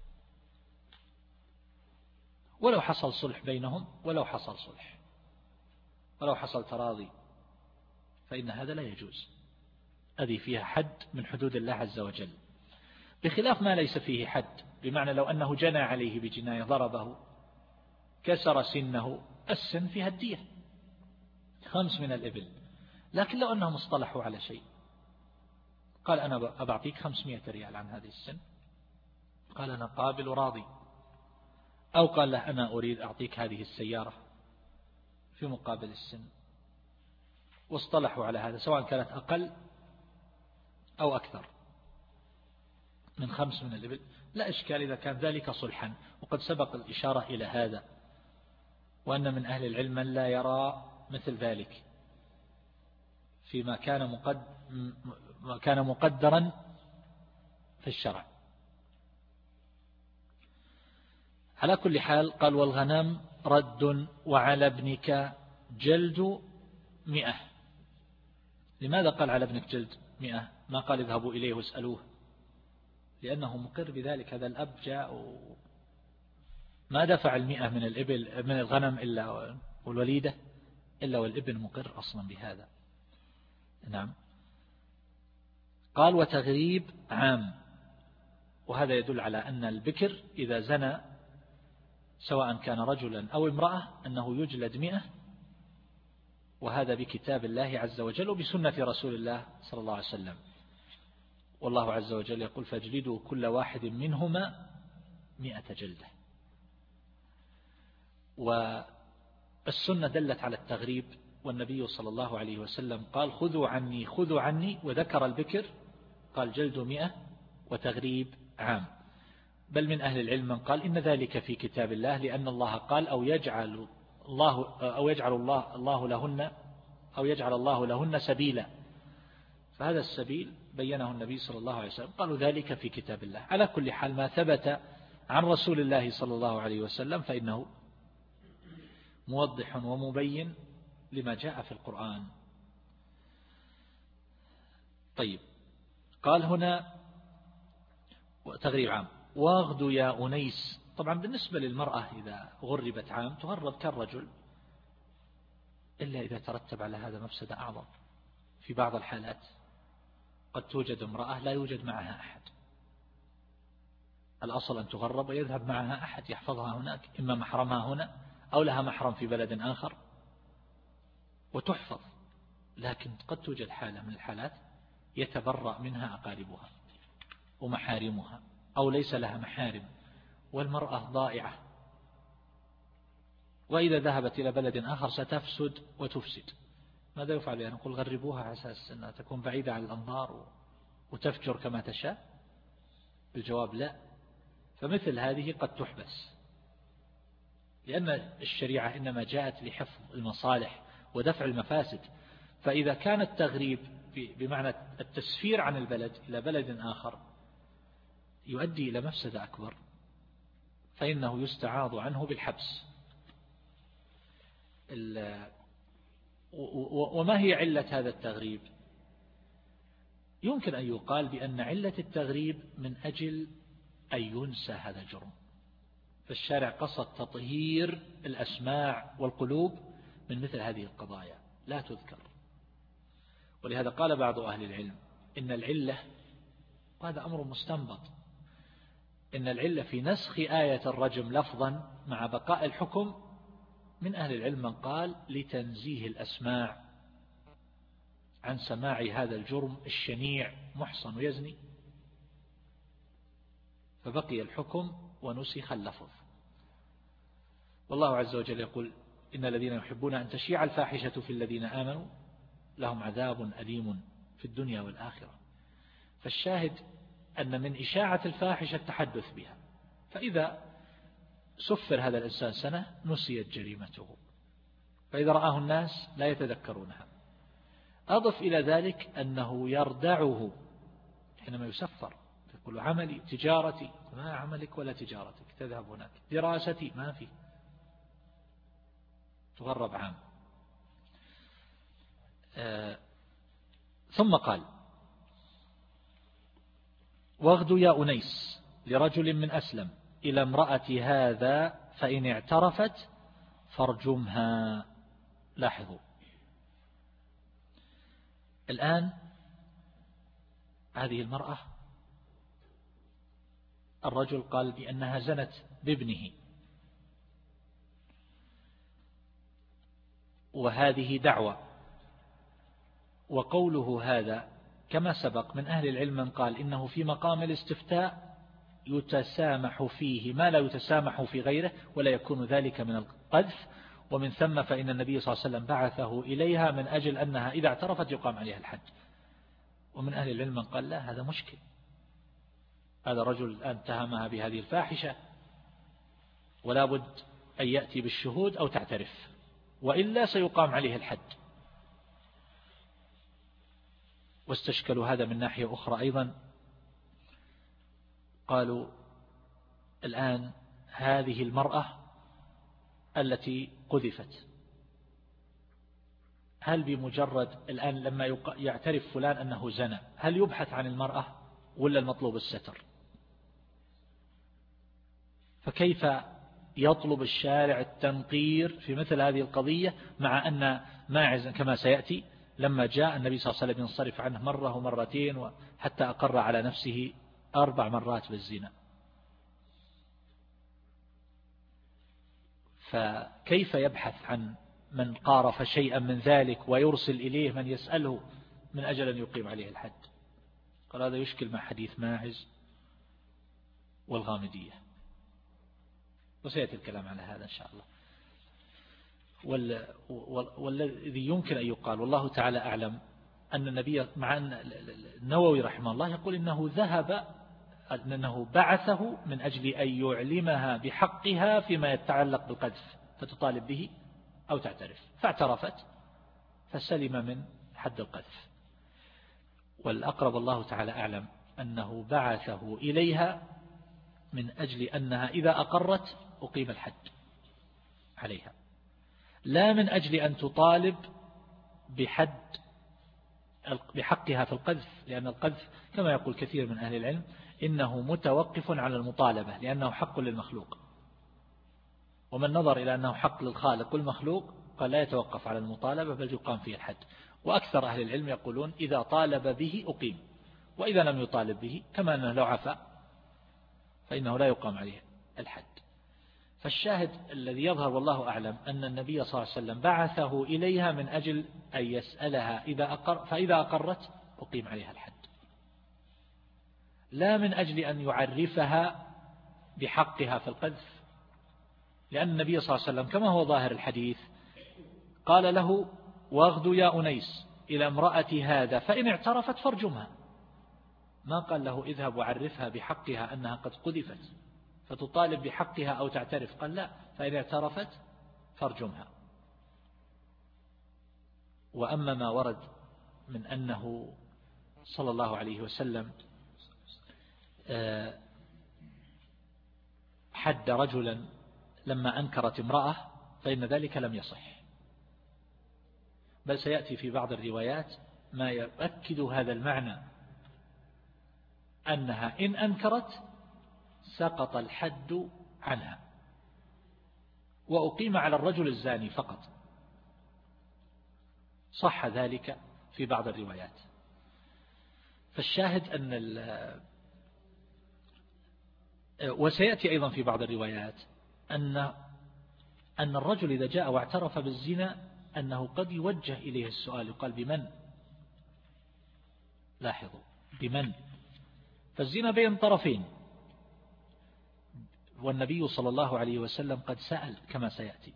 ولو حصل صلح بينهم ولو حصل صلح ولو حصل تراضي فإن هذا لا يجوز. هذه فيها حد من حدود الله عز وجل، بخلاف ما ليس فيه حد، بمعنى لو أنه جنى عليه بجناية ضربه كسر سنه، السن فيها الدية خمس من الإبل. لكن لو أنهم اصطلحوا على شيء قال أنا أبعطيك خمسمائة ريال عن هذه السن، قال أنا قابل وراضي، أو قال له أنا أريد أعطيك هذه السيارة في مقابل السن، واصطلحوا على هذا سواء كانت أقل أو أكثر من خمس من الإبل، لا إشكال إذا كان ذلك صلحا. وقد سبق الإشارة إلى هذا، وأن من أهل العلم من لا يرى مثل ذلك فيما كان مقد ما كان مقدرا في الشرع. على كل حال قال والغنم رد وعلى ابنك جلد مئة. لماذا قال على ابنك جلد مئة؟ ما قال اذهبوا إليه واسألوه، لأنه مقر بذلك. هذا الأب جاء ما دفع المئة من الإبل من الغنم إلا والوليدة إلا والابن مقر أصلا بهذا. نعم. قال وتغريب عام، وهذا يدل على أن البكر إذا زنى سواء كان رجلا أو امرأة أنه يجلد مئة، وهذا بكتاب الله عز وجل وبسنة رسول الله صلى الله عليه وسلم. والله عز وجل يقول فاجلدوا كل واحد منهما مئة جلدة. والسنة دلت على التغريب، والنبي صلى الله عليه وسلم قال خذوا عني خذوا عني، وذكر البكر قال جلد مئة وتغريب عام. بل من أهل العلم من قال إن ذلك في كتاب الله، لأن الله قال أو يجعل الله أو يجعل الله الله لهن أو يجعل الله لهن سبيلا، فهذا السبيل بينه النبي صلى الله عليه وسلم، قالوا ذلك في كتاب الله. على كل حال ما ثبت عن رسول الله صلى الله عليه وسلم فإنه موضح ومبين لما جاء في القرآن. طيب قال هنا تغريب عام واغد يا أنيس. طبعا بالنسبة للمرأة إذا غربت عام تغرب كالرجل، إلا إذا ترتب على هذا مفسدة أعظم. في بعض الحالات قد توجد امرأة لا يوجد معها أحد، الأصل أن تغرب ويذهب معها أحد يحفظها هناك، إما محرمها هنا أو لها محرم في بلد آخر وتحفظ، لكن قد توجد حالة من الحالات يتبرأ منها أقاربها ومحارمها، أو ليس لها محارم والمرأة ضائعة، وإذا ذهبت إلى بلد آخر ستفسد وتفسد. ماذا يفعل؟ يعني نقول غربوها على أساس أنها تكون بعيدة عن الأنظار وتفجر كما تشاء؟ الجواب لا. فمثل هذه قد تحبس، لأن الشريعة إنما جاءت لحفظ المصالح ودفع المفاسد. فإذا كان التغريب بمعنى التسفير عن البلد إلى بلد آخر يؤدي إلى مفسدة أكبر، فإنه يستعاض عنه بالحبس. وما هي علة هذا التغريب؟ يمكن أن يقال بأن علة التغريب من أجل أن ينسى هذا الجرم، فالشارع قصد تطهير الأسماع والقلوب من مثل هذه القضايا لا تذكر. ولهذا قال بعض أهل العلم إن العلة، وهذا أمر مستنبط، إن العلة في نسخ آية الرجم لفظا مع بقاء الحكم، من أهل العلم من قال لتنزيه الأسماع عن سماع هذا الجرم الشنيع، محصن ويزني، فبقي الحكم ونسخ اللفظ. والله عز وجل يقول إن الذين يحبون أن تشيع الفاحشة في الذين آمنوا لهم عذاب أليم في الدنيا والآخرة. فالشاهد أن من إشاعة الفاحشة التحدث بها، فإذا سفر هذا الإنسان سنة نسيت جريمته، فإذا رآه الناس لا يتذكرونها. أضف إلى ذلك أنه يردعه حينما يسفر، يقول عملي تجارتي، ما عملك ولا تجارتك، تذهب هناك، دراستي ما في، تغرب عام. آه ثم قال واغدو يا أنيس لرجل من أسلم إلى امرأة هذا فإن اعترفت فارجمها. لاحظوا الآن هذه المرأة الرجل قال بأنها زنت بابنه، وهذه دعوة، وقوله هذا كما سبق من أهل العلم من قال إنه في مقام الاستفتاء يتسامح فيه ما لا يتسامح في غيره، ولا يكون ذلك من القذف، ومن ثم فإن النبي صلى الله عليه وسلم بعثه إليها من أجل أنها إذا اعترفت يقام عليها الحد. ومن أهل العلم من قال لا، هذا مشكل، هذا رجل الآن اتهمها بهذه الفاحشة ولا بد أن يأتي بالشهود أو تعترف، وإلا سيقام عليه الحد. واستشكلوا هذا من ناحية أخرى أيضا، قالوا الآن هذه المرأة التي قذفت، هل بمجرد الآن لما يعترف فلان أنه زنى هل يبحث عن المرأة ولا المطلوب الستر؟ فكيف يطلب الشارع التنقير في مثل هذه القضية، مع أن ماعز كما سيأتي لما جاء النبي صلى الله عليه وسلم ينصرف عنه مرة ومرتين وحتى أقر على نفسه أربع مرات بالزنا. فكيف يبحث عن من قارف شيئا من ذلك ويرسل إليه من يسأله من أجل أن يقيم عليه الحد؟ قال هذا يشكل مع حديث ماعز والغامدية، وسيأتي الكلام على هذا إن شاء الله. والذي يمكن أن يقال والله تعالى أعلم أن النبي، مع أن النووي رحمه الله يقول إنه ذهب أنه بعثه من أجل أن يعلمها بحقها فيما يتعلق بالقذف فتطالب به أو تعترف، فاعترفت فسلم من حد القذف. والأقرب الله تعالى أعلم أنه بعثه إليها من أجل أنها إذا أقرت أقيم الحد عليها، لا من أجل أن تطالب بحد بحقها في القذف، لأن القذف كما يقول كثير من أهل العلم إنه متوقف على المطالبة، لأنه حق للمخلوق، ومن نظر إلى أنه حق للخالق والمخلوق قال لا يتوقف على المطالبة بل يقام فيه الحد. وأكثر أهل العلم يقولون إذا طالب به أقيم، وإذا لم يطالب به كما أنه لو عفا فإنه لا يقام عليه الحد. فالشاهد الذي يظهر والله أعلم أن النبي صلى الله عليه وسلم بعثه إليها من أجل أن يسألها إذا أقر فإذا أقرت أقيم عليها الحد، لا من أجل أن يعرفها بحقها في القذف، لأن النبي صلى الله عليه وسلم كما هو ظاهر الحديث قال له: واغدو يا أنيس إلى امرأة هذا فإن اعترفت فارجمها. ما قال له: اذهب وعرفها بحقها أنها قد قذفت فتطالب بحقها أو تعترف، قال: لا، فإن اعترفت فارجمها. وأما ما ورد من أنه صلى الله عليه وسلم حد رجلا لما أنكرت امرأة فإن ذلك لم يصح، بل سيأتي في بعض الروايات ما يؤكد هذا المعنى، أنها إن أنكرت سقط الحد عنها وأقيم على الرجل الزاني فقط. صح ذلك في بعض الروايات. فالشاهد أن وسيأتي أيضا في بعض الروايات أن أن الرجل إذا جاء واعترف بالزنا أنه قد يوجه إليه السؤال، يقال: بمن؟ لاحظوا، بمن؟ فالزنا بين طرفين، والنبي صلى الله عليه وسلم قد سأل كما سيأتي.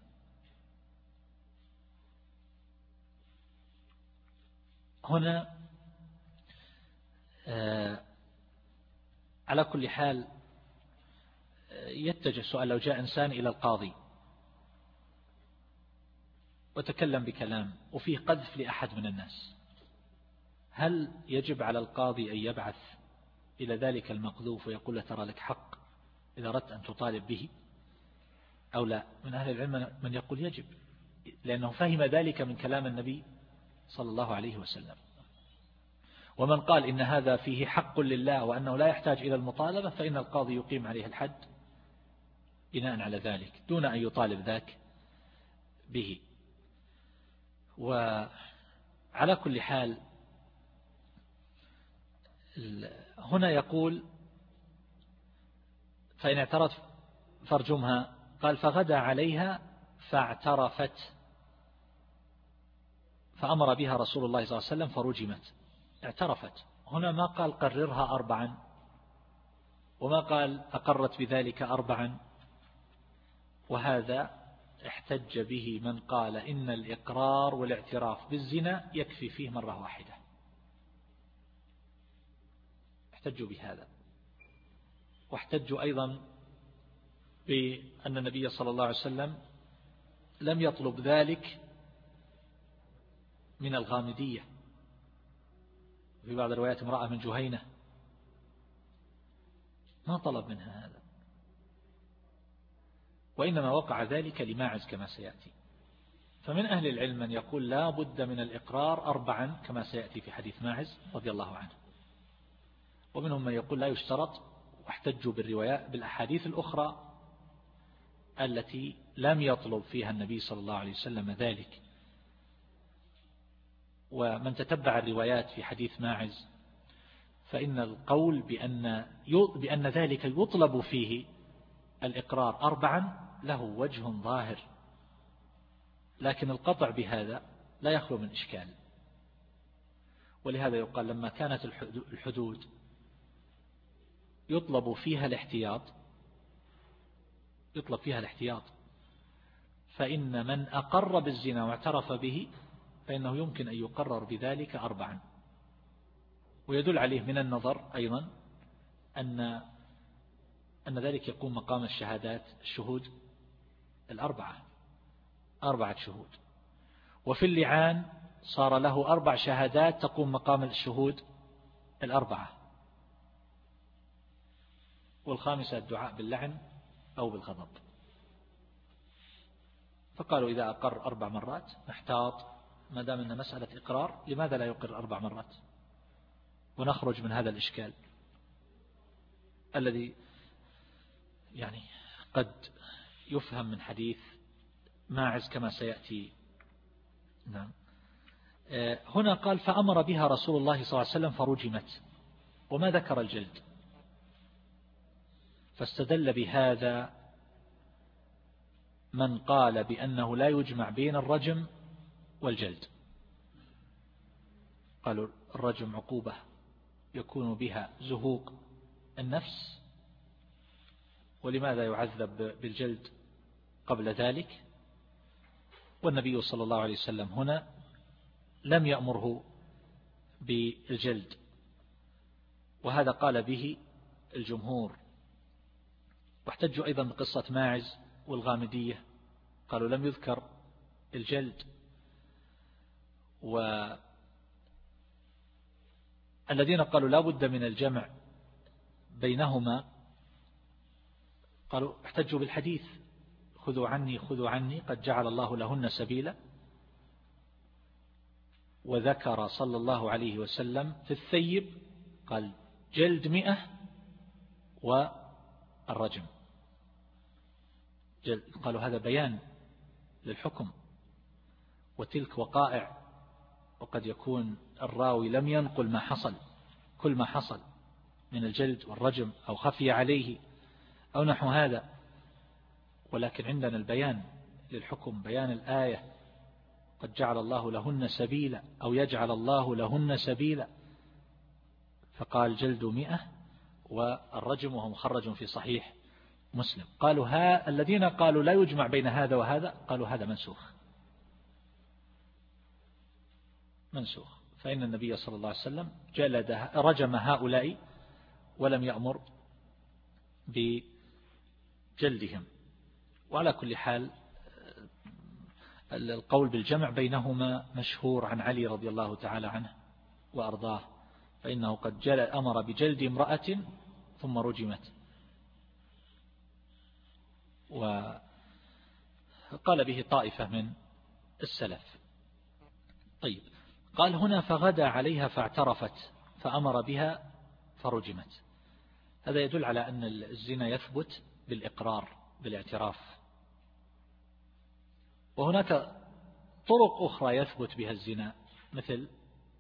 هنا آه على كل حال يتجه السؤال: لو جاء إنسان إلى القاضي وتكلم بكلام وفيه قذف لأحد من الناس، هل يجب على القاضي أن يبعث إلى ذلك المقذوف ويقول له: ترى لك حق إذا أردت أن تطالب به، أو لا؟ من أهل العلم من يقول يجب، لأنه فهم ذلك من كلام النبي صلى الله عليه وسلم. ومن قال إن هذا فيه حق لله وأنه لا يحتاج إلى المطالبة فإن القاضي يقيم عليه الحد بناء على ذلك دون أن يطالب ذاك به. وعلى كل حال هنا يقول: فإن اعترف فارجمها. قال: فغدا عليها فاعترفت فأمر بها رسول الله صلى الله عليه وسلم فرجمت. اعترفت هنا ما قال قررها أربعا، وما قال أقرت بذلك أربعا، وهذا احتج به من قال إن الإقرار والاعتراف بالزنا يكفي فيه مرة واحدة، احتجوا بهذا. واحتجوا أيضا بأن النبي صلى الله عليه وسلم لم يطلب ذلك من الغامدية، في بعض الروايات امرأة من جهينة ما طلب منها هذا، وإنما وقع ذلك لماعز كما سيأتي. فمن أهل العلم من يقول لا بد من الإقرار أربعا كما سيأتي في حديث ماعز رضي الله عنه، ومنهم من يقول لا يشترط، واحتجوا بالروايات بالأحاديث الأخرى التي لم يطلب فيها النبي صلى الله عليه وسلم ذلك. ومن تتبع الروايات في حديث ماعز فإن القول بأن بأن ذلك يطلب فيه الإقرار أربعا له وجه ظاهر، لكن القطع بهذا لا يخلو من إشكال. ولهذا يقال لما كانت الحدود يطلب فيها الاحتياط يطلب فيها الاحتياط فإن من أقر بالزنا واعترف به فإنه يمكن أن يقرر بذلك أربعا. ويدل عليه من النظر أيضا أن أن ذلك يقوم مقام الشهادات الشهود الأربعة أربعة شهود، وفي اللعان صار له أربع شهادات تقوم مقام الشهود الأربعة، والخامسة الدعاء باللعن أو بالغضب. فقالوا إذا أقر أربع مرات نحتاط، ما دام أن مسألة إقرار لماذا لا يقر أربع مرات، ونخرج من هذا الإشكال الذي يعني قد يفهم من حديث ماعز كما سيأتي. نعم. هنا قال فأمر بها رسول الله صلى الله عليه وسلم فرجمت، وما ذكر الجلد، فاستدل بهذا من قال بأنه لا يجمع بين الرجم والجلد. قالوا الرجم عقوبة يكون بها زهوق النفس، ولماذا يعذب بالجلد قبل ذلك؟ والنبي صلى الله عليه وسلم هنا لم يأمره بالجلد، وهذا قال به الجمهور. واحتجوا أيضا بقصة ماعز والغامدية، قالوا لم يذكر الجلد. والذين قالوا لا بد من الجمع بينهما قالوا احتجوا بالحديث خذوا عني خذوا عني قد جعل الله لهن سبيلا، وذكر صلى الله عليه وسلم في الثيب قال جلد مئة والرجم. قالوا هذا بيان للحكم، وتلك وقائع، وقد يكون الراوي لم ينقل ما حصل كل ما حصل من الجلد والرجم أو خفي عليه أو نحو هذا، ولكن عندنا البيان للحكم، بيان الآية قد جعل الله لهن سبيلا أو يجعل الله لهن سبيلا، فقال جلد مئة والرجم، وهو مخرج في صحيح مسلم. قالوا ها الذين قالوا لا يجمع بين هذا وهذا قالوا هذا منسوخ منسوخ فإن النبي صلى الله عليه وسلم جلد رجم هؤلاء ولم يأمر بجلدهم. وعلى كل حال القول بالجمع بينهما مشهور عن علي رضي الله تعالى عنه وأرضاه، فإنه قد أمر بجلد امرأة ثم رجمت، وقال به طائفة من السلف. طيب، قال هنا فغدا عليها فاعترفت فأمر بها فرجمت. هذا يدل على أن الزنا يثبت بالإقرار بالاعتراف، وهناك طرق أخرى يثبت بها الزنا، مثل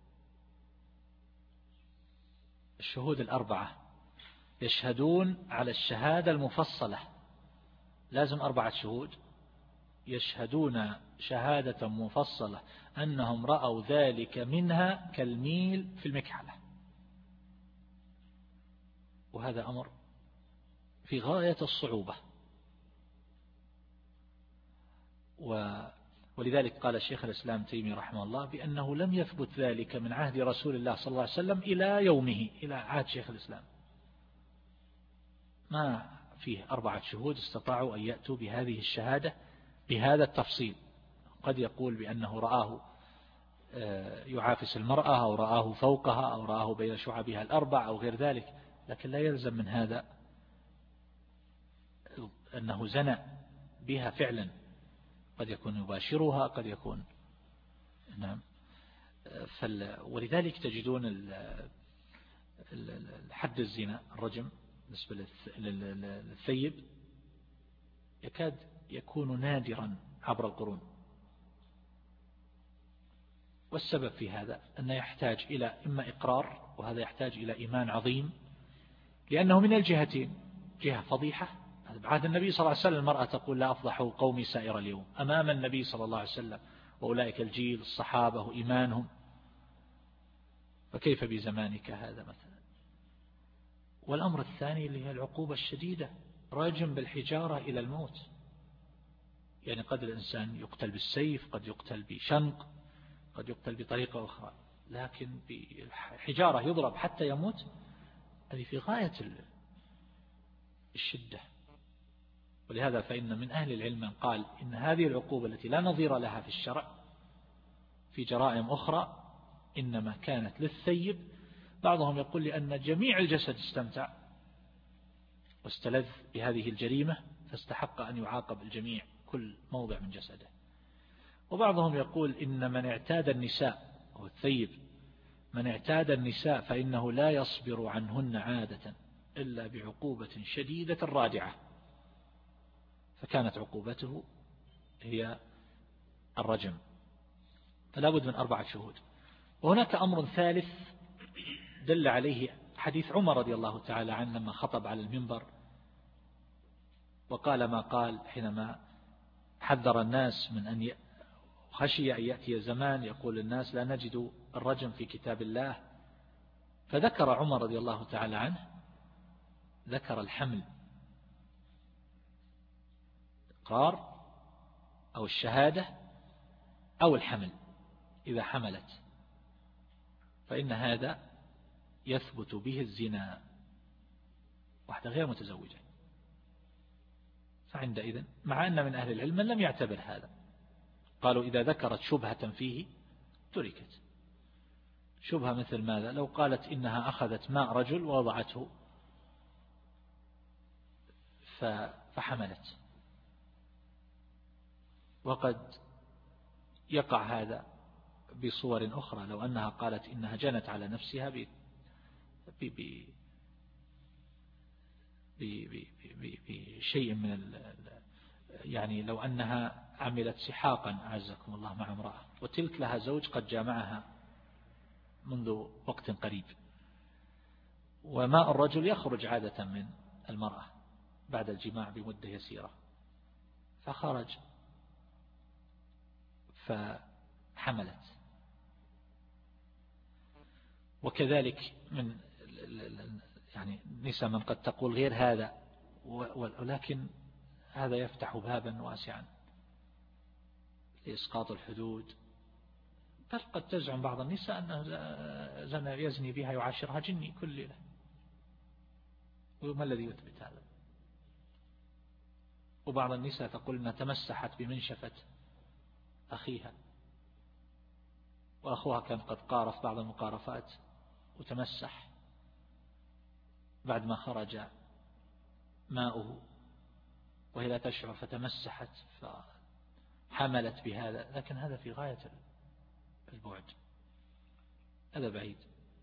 الشهود الأربعة يشهدون على الشهادة المفصلة، لازم أربعة شهود يشهدون شهادة مفصلة أنهم رأوا ذلك منها كالميل في المكحلة، وهذا أمر في غاية الصعوبة. ولذلك قال الشيخ الإسلام تيمية رحمه الله بأنه لم يثبت ذلك من عهد رسول الله صلى الله عليه وسلم إلى يومه، إلى عهد شيخ الإسلام، ما فيه أربعة شهود استطاعوا أن يأتوا بهذه الشهادة بهذا التفصيل. قد يقول بأنه رآه يعافس المرأة أو رآه فوقها أو رآه بين شعبها الأربع أو غير ذلك، لكن لا يلزم من هذا أنه زنى بها فعلا، قد يكون يباشرها، قد يكون نعم. ولذلك تجدون الحد الزنا الرجم بالنسبة للثيب يكاد يكون نادرا عبر القرون، والسبب في هذا أنه يحتاج إلى إما إقرار، وهذا يحتاج إلى إيمان عظيم، لأنه من الجهتين جهة فضيحة. بعد النبي صلى الله عليه وسلم المرأة تقول لا أفضح قومي سائر اليوم أمام النبي صلى الله عليه وسلم وأولئك الجيل الصحابة وإيمانهم، فكيف بزمانك هذا مثلا؟ والأمر الثاني اللي هي العقوبة الشديدة، رجم بالحجارة إلى الموت، يعني قد الإنسان يقتل بالسيف، قد يقتل بشنق، قد يقتل بطريقة أخرى، لكن بالحجارة يضرب حتى يموت، هذه في غاية الشدة. ولهذا فإن من أهل العلم من قال إن هذه العقوبة التي لا نظير لها في الشرع في جرائم أخرى إنما كانت للثيب. بعضهم يقول لأن جميع الجسد استمتع واستلذ بهذه الجريمة فاستحق أن يعاقب الجميع كل موضع من جسده. وبعضهم يقول إن من اعتاد النساء أو الثيب من اعتاد النساء فإنه لا يصبر عنهن عادة إلا بعقوبة شديدة رادعة، فكانت عقوبته هي الرجم، فلا بد من أربعة شهود. وهناك أمر ثالث دل عليه حديث عمر رضي الله تعالى عنه لما خطب على المنبر وقال ما قال حينما حذر الناس من أن خشي أن يأتي زمان يقول الناس لا نجد الرجم في كتاب الله، فذكر عمر رضي الله تعالى عنه ذكر الحمل، الإقرار أو الشهادة أو الحمل إذا حملت، فإن هذا يثبت به الزنا، واحدة غير متزوجة. فعندئذ مع أن من أهل العلم من لم يعتبر هذا، قالوا إذا ذكرت شبهة فيه تركت. شبهة مثل ماذا؟ لو قالت إنها أخذت ماء رجل ووضعته فحملت، وقد يقع هذا بصور أخرى. لو أنها قالت إنها جنت على نفسها ب بشيء من ال... يعني لو أنها عملت سحاقا أعزكم الله مع امرأة وتلك لها زوج قد جامعها منذ وقت قريب، وماء الرجل يخرج عادة من المرأة بعد الجماع بمدة يسيرة، فخرج فحملت. وكذلك من يعني نساء من قد تقول غير هذا، ولكن هذا يفتح بابا واسعا لإسقاط الحدود. بل قد تزعم بعض النساء أنه زنا يزني بها يعاشرها جني كل ليلة، وما الذي يثبت هذا؟ وبعض النساء تقول أنها تمسحت بمنشفة أخيها، وأخوها كان قد قارف بعض المقارفات وتمسح بعد ما خرج ماؤه وهي لا تشعر فتمسحت فحملت بهذا، لكن هذا في غاية البعد، هذا بعيد،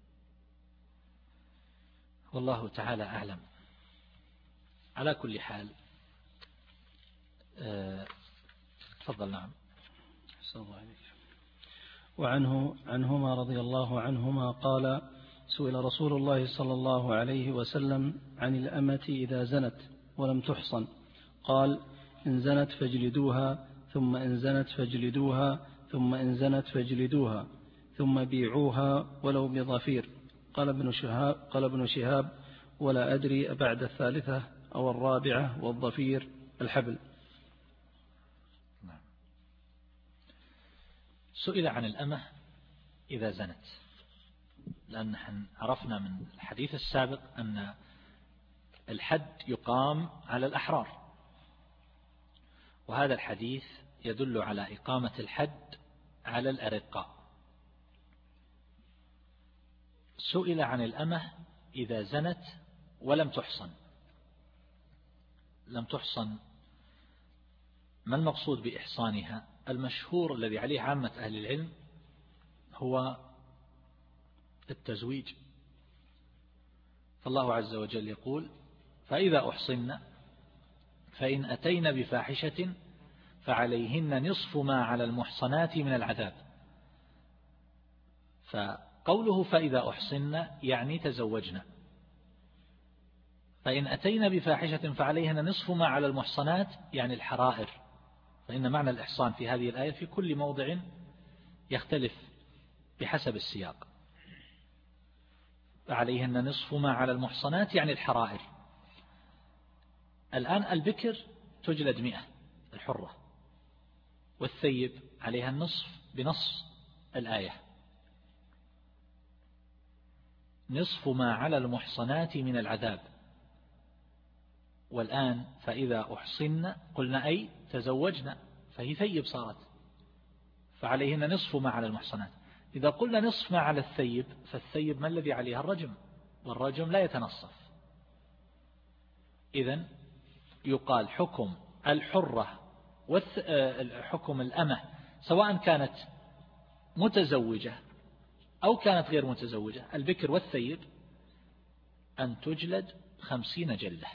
والله تعالى أعلم. على كل حال تفضل. نعم.
وعنه عنهما رضي الله عنهما قال: سئل رسول الله صلى الله عليه وسلم عن الأمة إذا زنت ولم تحصن، قال: إن زنت فاجلدوها، ثم إن زنت فاجلدوها، ثم إن زنت فاجلدوها، ثم بيعوها ولو بضفير. قال ابن شهاب قال ابن شهاب: ولا أدري أبعد الثالثة أو الرابعة، والضفير الحبل.
سئل عن الأمة إذا زنت، لأن نحن عرفنا من الحديث السابق أن الحد يقام على الأحرار، وهذا الحديث يدل على إقامة الحد على الأرقاء. سئل عن الأمة إذا زنت ولم تحصن. لم تحصن، ما المقصود بإحصانها؟ المشهور الذي عليه عامة أهل العلم هو التزويج، فالله عز وجل يقول: فإذا أحصن فإن أتين بفاحشة فعليهن نصف ما على المحصنات من العذاب. فقوله فإذا أحصن يعني تزوجنا، فإن أتين بفاحشة فعليهن نصف ما على المحصنات يعني الحرائر، فإن معنى الإحصان في هذه الآية في كل موضع يختلف بحسب السياق. فعليهن نصف ما على المحصنات يعني الحرائر. الآن البكر تجلد مئة الحرة، والثيب عليها النصف بنص الآية، نصف ما على المحصنات من العذاب. والآن فإذا أحصن قلنا أي تزوجنا، فهي ثيب صارت، فعليهن نصف ما على المحصنات. إذا قلنا نصف ما على الثيب، فالثيب ما الذي عليها؟ الرجم، والرجم لا يتنصف. إذن يقال حكم الحرة وحكم الأمة سواء كانت متزوجة أو كانت غير متزوجة، البكر والثيب، أن تجلد خمسين جلدة،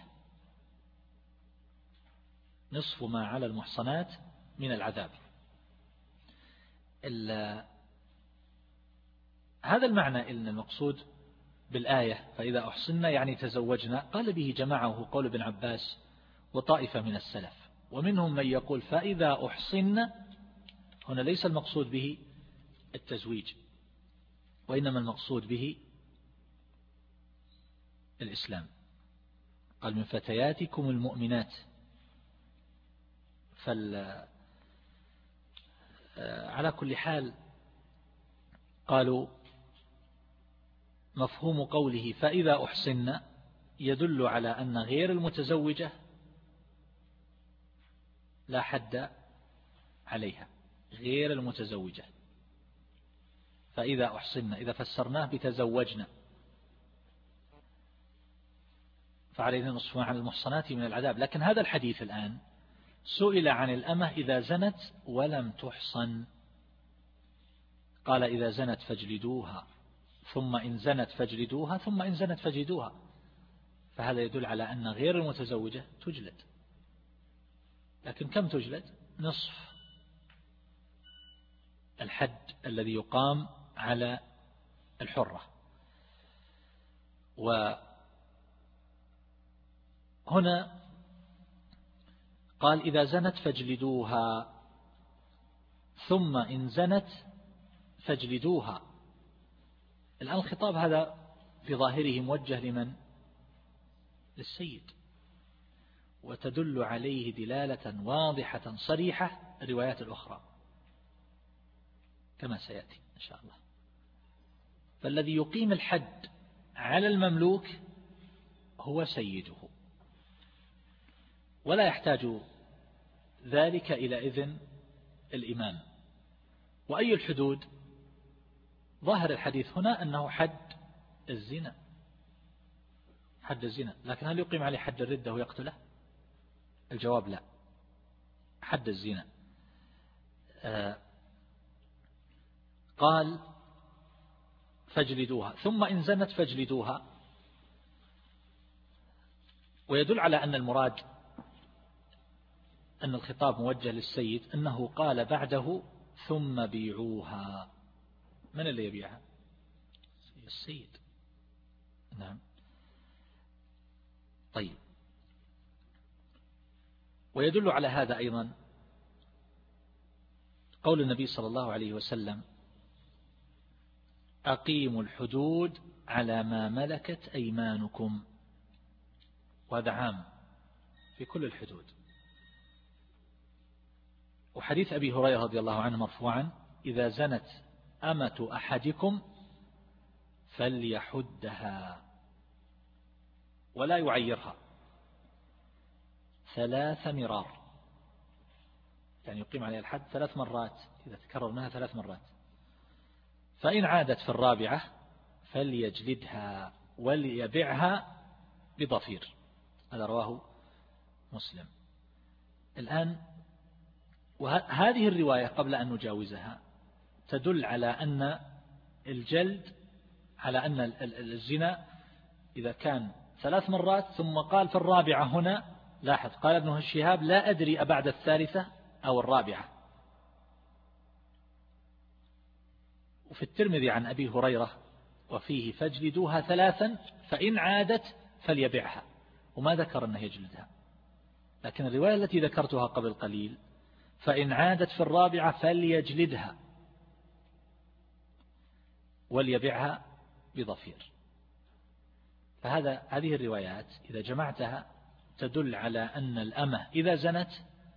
نصف ما على المحصنات من العذاب. هذا المعنى إن المقصود بالآية فإذا أحصنا يعني تزوجنا، قال به جماعه قول ابن عباس وطائفة من السلف، ومنهم من يقول فإذا أحصن، هنا ليس المقصود به التزويج، وإنما المقصود به الإسلام. قال من فتياتكم المؤمنات. فال على كل حال قالوا مفهوم قوله فإذا أحصن يدل على أن غير المتزوجة لا حد عليها، غير المتزوجة. فإذا أحصن إذا فسرناه بتزوجنا فعلينا نصف عن المحصنات من العذاب. لكن هذا الحديث الآن سئل عن الأمة إذا زنت ولم تحصن، قال إذا زنت فاجلدوها، ثم إن زنت فاجلدوها، ثم إن زنت فاجلدوها. فهذا يدل على أن غير المتزوجة تجلد. لكن كم تجلد؟ نصف الحد الذي يقام على الحرة. وهنا قال إذا زنت فاجلدوها، ثم إن زنت فاجلدوها. الآن الخطاب هذا في ظاهره موجه لمن؟ للسيد، وتدل عليه دلالة واضحة صريحة الروايات الأخرى كما سيأتي إن شاء الله. فالذي يقيم الحد على المملوك هو سيده، ولا يحتاج ذلك إلى إذن الإمام. وأي الحدود؟ ظاهر الحديث هنا أنه حد الزنا، حد الزنا. لكن هل يقيم عليه حد الردة ويقتله؟ الجواب لا، حد الزنا. آه قال فاجلدوها، ثم إن زنت فاجلدوها. ويدل على أن المراد أن الخطاب موجه للسيد، أنه قال بعده ثم بيعوها. من اللي يبيعها؟ السيد. نعم. طيب، ويدل على هذا أيضا قول النبي صلى الله عليه وسلم أقيموا الحدود على ما ملكت أيمانكم. وهذا عام في كل الحدود. وحديث أبي هريرة رضي الله عنه مرفوعا إذا زنت أمة أحدكم فليحدها ولا يعيرها ثلاث مرار، يعني يقيم عليها الحد ثلاث مرات إذا تكرر منها ثلاث مرات. فإن عادت في الرابعة فليجلدها وليبيعها بضفير. هذا رواه مسلم. الآن وهذه الرواية قبل أن نجاوزها تدل على أن الجلد، على أن الزنا إذا كان ثلاث مرات ثم قال في الرابعة هنا، لاحظ قال ابن الشهاب لا أدري أبعد الثالثة أو الرابعة. وفي الترمذي عن أبي هريرة وفيه فاجلدوها ثلاثا فإن عادت فليبيعها، وما ذكر أنه يجلدها. لكن الرواية التي ذكرتها قبل قليل فإن عادت في الرابعة فليجلدها وليبيعها بضفير. فهذا هذه الروايات إذا جمعتها تدل على أن الأمة إذا زنت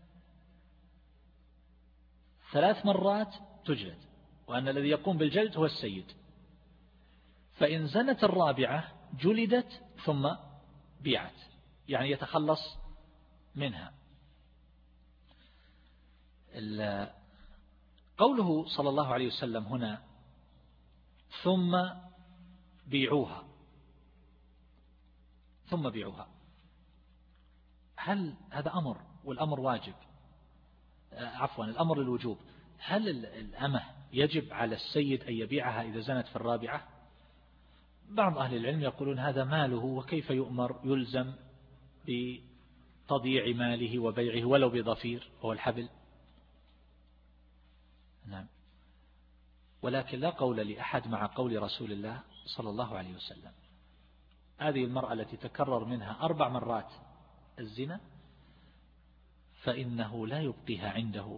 ثلاث مرات تجلد، وأن الذي يقوم بالجلد هو السيد. فإن زنت الرابعة جلدت ثم بيعت، يعني يتخلص منها. قوله صلى الله عليه وسلم هنا ثم بيعوها، ثم بيعوها، هل هذا أمر والأمر واجب؟ عفوا الأمر للوجوب. هل الأمة يجب على السيد أن يبيعها إذا زنت في الرابعة؟ بعض أهل العلم يقولون هذا ماله وكيف يؤمر يلزم بتضييع ماله وبيعه ولو بضفير وهو الحبل. نعم. ولكن لا قول لأحد مع قول رسول الله صلى الله عليه وسلم. هذه المرأة التي تكرر منها أربع مرات الزنا فإنه لا يبقيها عنده،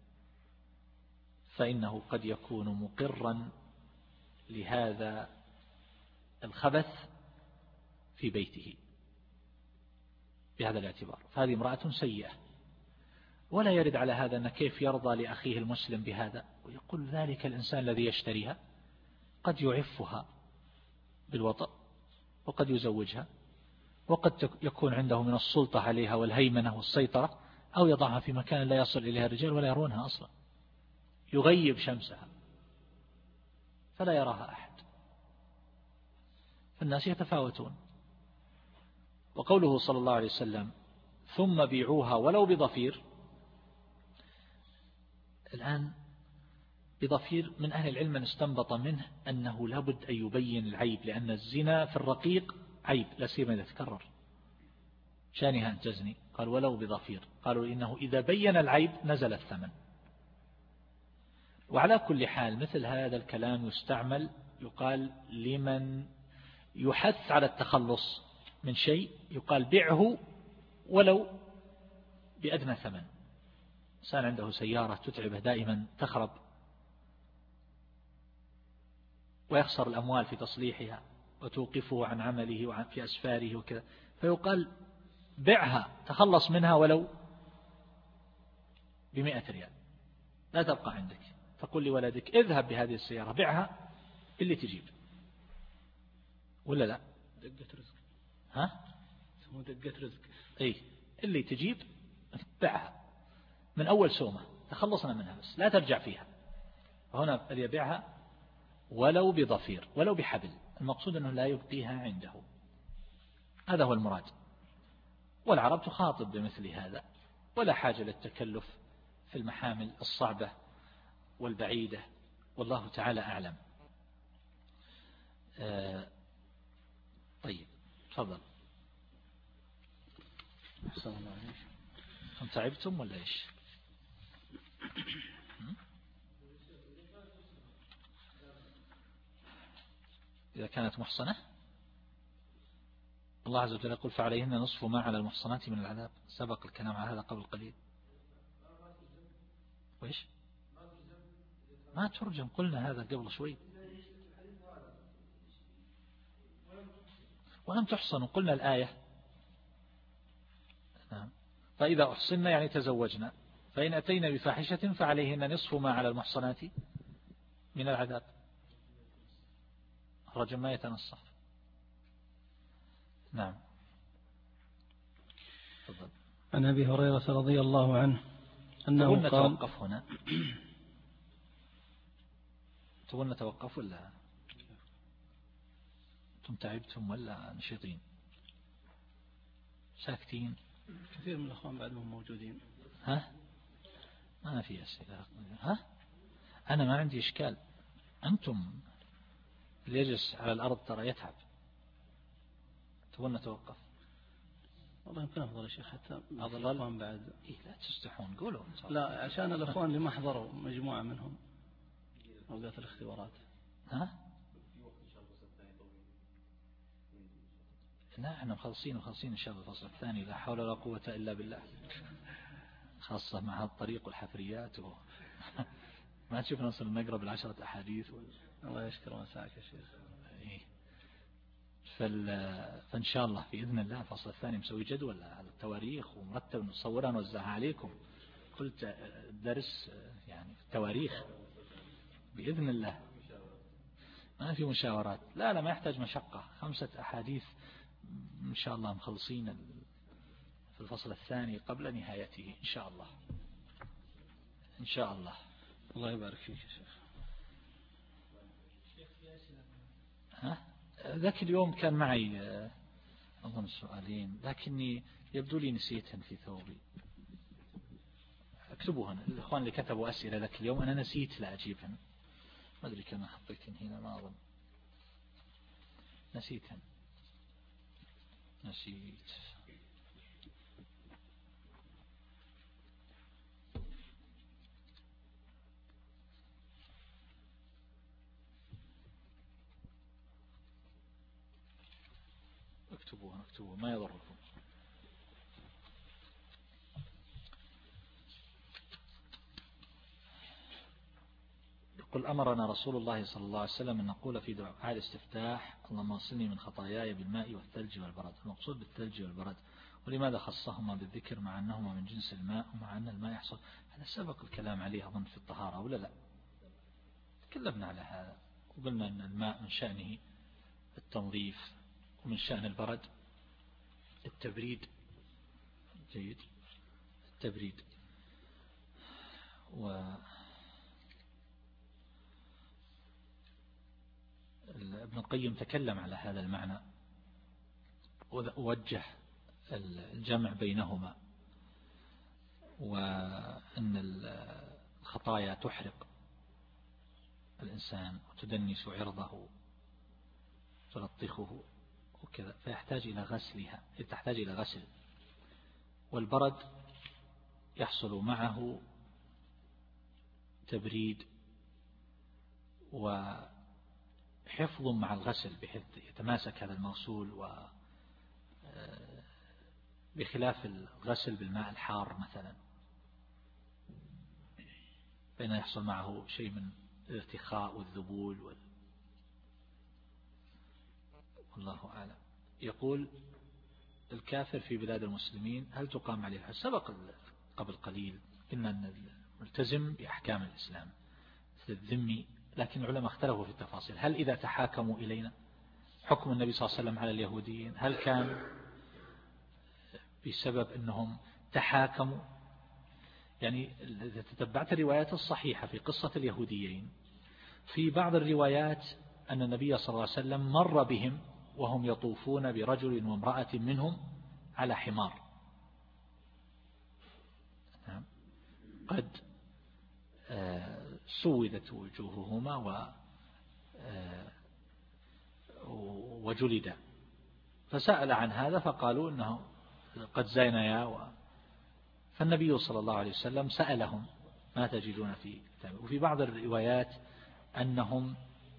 فإنه قد يكون مقرا لهذا الخبث في بيته بهذا الاعتبار، فهذه امرأة سيئة. ولا يرد على هذا أن كيف يرضى لأخيه المسلم بهذا، ويقول ذلك الإنسان الذي يشتريها قد يعفها بالوطأ وقد يزوجها، وقد يكون عنده من السلطة عليها والهيمنة والسيطرة، أو يضعها في مكان لا يصل إليها الرجال ولا يرونها أصلا، يغيب شمسها فلا يراها أحد. فالناس يتفاوتون. وقوله صلى الله عليه وسلم ثم بيعوها ولو بضفير، الآن بضفير من أهل العلم من استنبط منه أنه لابد أن يبين العيب، لأن الزنا في الرقيق عيب لا سيما إذا تكرر. شانها أن تزني، قال ولو بضفير، قالوا إنه إذا بين العيب نزل الثمن. وعلى كل حال مثل هذا الكلام يستعمل، يقال لمن يحث على التخلص من شيء، يقال بعه ولو بأدنى ثمن. إنسان عنده سيارة تتعبه دائما تخرب ويخسر الأموال في تصليحها وتوقفه عن عمله وعن في أسفاره وكذا، فيقال بعها تخلص منها ولو بمئة ريال، لا تبقى عندك. تقول لولدك اذهب بهذه السيارة بعها اللي تجيب، ولا لا؟
دقة رزق.
ها؟
اسمه دقة رزق.
اي اللي تجيب بعها من أول سومة، تخلصنا منها بس لا ترجع فيها. هنا يبيعها ولو بضفير ولو بحبل، المقصود أنه لا يبقيها عنده، هذا هو المراد. والعرب تخاطب بمثل هذا، ولا حاجة للتكلف في المحامل الصعبة والبعيدة، والله تعالى أعلم. آه طيب تفضل. أنتم تعبتم ولا إيش؟ إذا كانت محصنة الله عز وجل يقول فعليهن نصف ما على المحصنات من العذاب، سبق الكلام على هذا قبل قليل. وإيش؟ ما ترجم، قلنا هذا قبل شوي. ولم تحصنوا قلنا الآية. نعم. فإذا أحصنا يعني تزوجنا، فإن أتينا بفاحشة فعليهن نصف ما على المحصنات من العذاب. الرجل ما يتنصف. نعم. تفضل.
عن أبي هريرة رضي الله عنه أنه قال
نتوقف هنا. تقول نتوقف ولا أنتم تعبتم ولا نشيطين ساكتين؟
كثير من الأخوان بعدهم موجودين.
ها؟ ما في أسئلة. ها؟ أنا ما عندي إشكال. أنتم اللي يجلس على الأرض ترى يتعب. تقول نتوقف؟
والله يمكن أفضل يا شيخ حتى
أفضل.
الأخوان بعد
إيه لا تستحون قولوا.
لا عشان الأخوان اللي ما حضروا مجموعة منهم أوقات الاختبارات.
ها؟ لا احنا مخلصين وخلصين إن شاء الله الفصل الثاني، لا حول ولا قوة إلا بالله، خاصة مع الطريق والحفريات و... ما تشوف نوصل نقرأ بالعشرة أحاديث و...
الله يشكر مساك يا شيخ.
إيه. فال... فإن شاء الله بإذن الله الفصل الثاني مسوي جدول على التواريخ ومرتب نصورها ونوزعها عليكم، قلت درس يعني التواريخ بإذن الله، ما في مشاورات. لا لا ما يحتاج مشقة، خمسة أحاديث إن شاء الله مخلصين في الفصل الثاني قبل نهايته إن شاء الله. إن شاء الله.
الله يبارك فيك يا شيخ.
ها؟ ذاك اليوم كان معي أظن سؤالين لكني يبدو لي نسيتهن في ثوبي. اكتبوهن الإخوان اللي كتبوا أسئلة ذاك اليوم، أنا نسيت لا أجيبهن، ما أدري كم حطيتهن هنا ما أظن، نسيتهن نسيت. اكتبوها اكتبوها ما يضركم. قل أمرنا رسول الله صلى الله عليه وسلم أن نقول في دعاء الاستفتاح اللهم اغسلني من خطاياي بالماء والثلج والبرد. المقصود بالثلج والبرد، ولماذا خصهما بالذكر مع أنهما من جنس الماء ومع أن الماء يحصل؟ هذا سبق الكلام عليه أظن في الطهارة ولا لا؟ تكلمنا على هذا وقلنا أن الماء من شأنه التنظيف ومن شأن البرد التبريد. جيد، التبريد. و ابن القيم تكلم على هذا المعنى ووجه الجمع بينهما، وأن الخطايا تحرق الإنسان وتدنس عرضه تلطخه وكذا، فيحتاج إلى غسلها، تحتاج إلى غسل. والبرد يحصل معه تبريد وحفظ مع الغسل بحيث يتماسك هذا المغسول، و بخلاف الغسل بالماء الحار مثلا فإن يحصل معه شيء من الارتخاء والذبول وال... والله أعلم. يقول الكافر في بلاد المسلمين هل تقام عليه؟ سبق قبل قليل إن الملتزم بأحكام الإسلام مثل الذمي، لكن العلماء اختلفوا في التفاصيل. هل إذا تحاكموا إلينا حكم النبي صلى الله عليه وسلم على اليهوديين هل كان بسبب أنهم تحاكموا؟ يعني إذا تتبعت الروايات الصحيحة في قصة اليهوديين، في بعض الروايات أن النبي صلى الله عليه وسلم مر بهم وهم يطوفون برجل وامرأة منهم على حمار قد سودت وجوههما وجلدا، فسأل عن هذا فقالوا إنه قد زينيا و... فالنبي صلى الله عليه وسلم سألهم ما تجدون في كتابه. وفي بعض الروايات أنهم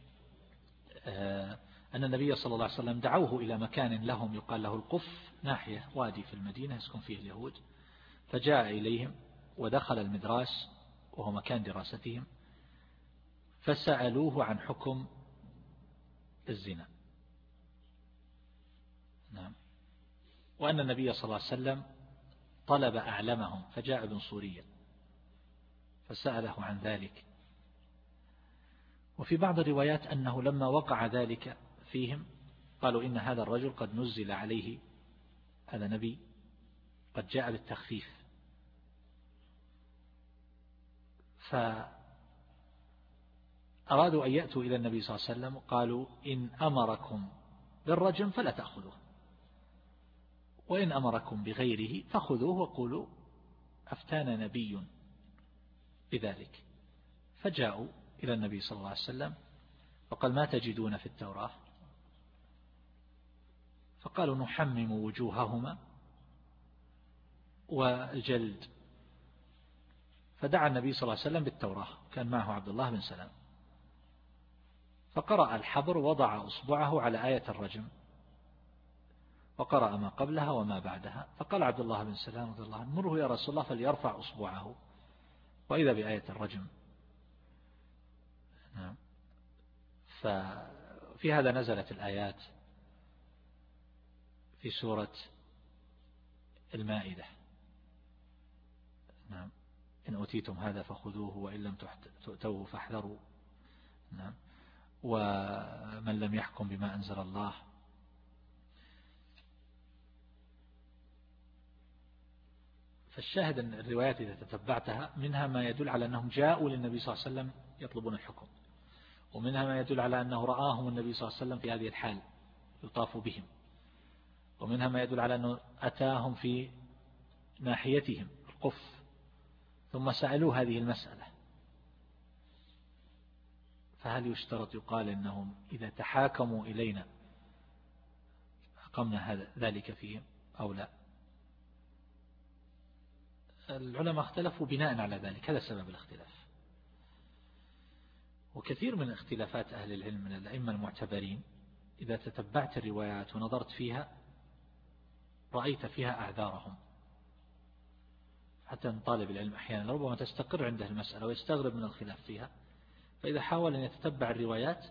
أن النبي صلى الله عليه وسلم دعوه إلى مكان لهم يقال له القف، ناحية وادي في المدينة يسكن فيه اليهود، فجاء إليهم ودخل المدراس وهو مكان دراستهم فسألوه عن حكم الزنا. نعم. وأن النبي صلى الله عليه وسلم طلب أعلمهم فجاء ابن سوريا فسأله عن ذلك. وفي بعض الروايات أنه لما وقع ذلك فيهم قالوا إن هذا الرجل قد نزل عليه، هذا نبي قد جاء بالتخفيف، فأرادوا أن يأتوا إلى النبي صلى الله عليه وسلم قالوا إن أمركم بالرجم فلا تأخذوه، وإن أمركم بغيره فخذوه وقولوا أفتانا نبي بذلك. فجاءوا إلى النبي صلى الله عليه وسلم فقال ما تجدون في التوراة؟ فقالوا نحمم وجوههما والجلد. فدعا النبي صلى الله عليه وسلم بالتوراة، كان معه عبد الله بن سلام، فقرأ الحبر وضع أصبعه على آية الرجم وقرأ ما قبلها وما بعدها. فقال عبد الله بن سلام رضي الله عنه مره يا رسول الله فليرفع أصبعه، وإذا بآية الرجم. نعم. ففي هذا نزلت الآيات في سورة المائدة. نعم. إن أوتيتم هذا فخذوه وإن لم تؤتوه فاحذروا. نعم. ومن لم يحكم بما أنزل الله. فالشاهد أن الروايات إذا تتبعتها منها ما يدل على أنهم جاءوا للنبي صلى الله عليه وسلم يطلبون الحكم، ومنها ما يدل على أنه رآهم النبي صلى الله عليه وسلم في هذه الحال يطاف بهم، ومنها ما يدل على أنه أتاهم في ناحيتهم القف ثم سألوا هذه المسألة. فهل يشترط يقال أنهم إذا تحاكموا إلينا أقمنا هذا ذلك فيهم أو لا؟ العلماء اختلفوا بناء على ذلك، هذا سبب الاختلاف. وكثير من اختلافات أهل العلم من الأئمة المعتبرين إذا تتبعت الروايات ونظرت فيها رأيت فيها أعذارهم. حتى أن طالب العلم أحيانا ربما تستقر عنده المسألة ويستغرب من الخلاف فيها، فإذا حاول أن يتتبع الروايات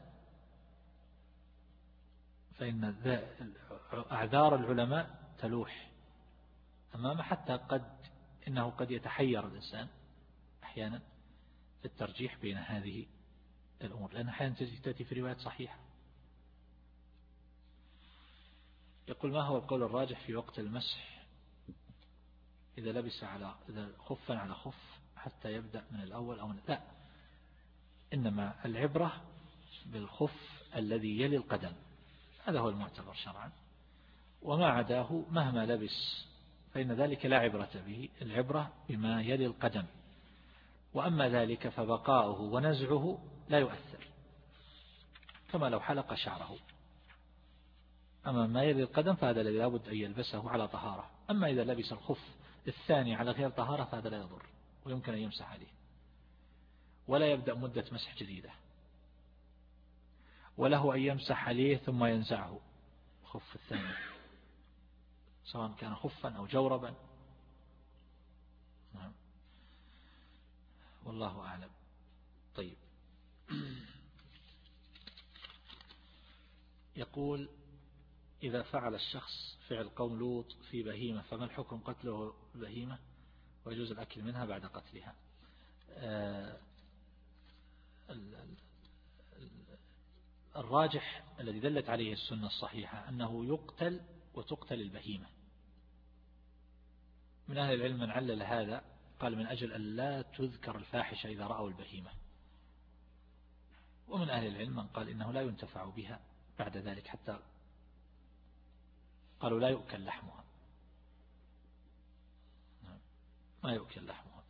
فإن أعذار العلماء تلوح أمامه، حتى قد إنه قد يتحير الإنسان أحيانا في الترجيح بين هذه الأمور، لأن أحيانا تأتي في روايات صحيحة. يقول: ما هو القول الراجح في وقت المسح إذا لبس على إذا خفا على خف حتى يبدأ من الأول أو من لا، إنما العبرة بالخف الذي يلي القدم، هذا هو المعتبر شرعا، وما عداه مهما لبس فإن ذلك لا عبرة به، العبرة بما يلي القدم، وأما ذلك فبقاؤه ونزعه لا يؤثر، كما لو حلق شعره. أما ما يلي القدم فهذا الذي لابد أن يلبسه على طهارة، أما إذا لبس الخف الثاني على غير طهارة فهذا لا يضر، ويمكن أن يمسح عليه، ولا يبدأ مدة مسح جديدة، وله أن يمسح عليه ثم ينزعه خف الثاني، سواء كان خفا أو جوربا. نعم، والله أعلم. طيب، يقول: إذا فعل الشخص فعل قوم لوط في بهيمة فما الحكم قتله بهيمة ويجوز الأكل منها بعد قتلها؟ الراجح الذي دلت عليه السنة الصحيحة أنه يقتل وتقتل البهيمة. من أهل العلم من علل هذا قال من أجل أن لا تذكر الفاحشة إذا رأوا البهيمة، ومن أهل العلم من قال إنه لا ينتفع بها بعد ذلك، حتى قالوا لا يؤكل لحمها، ما يؤكل لحمها.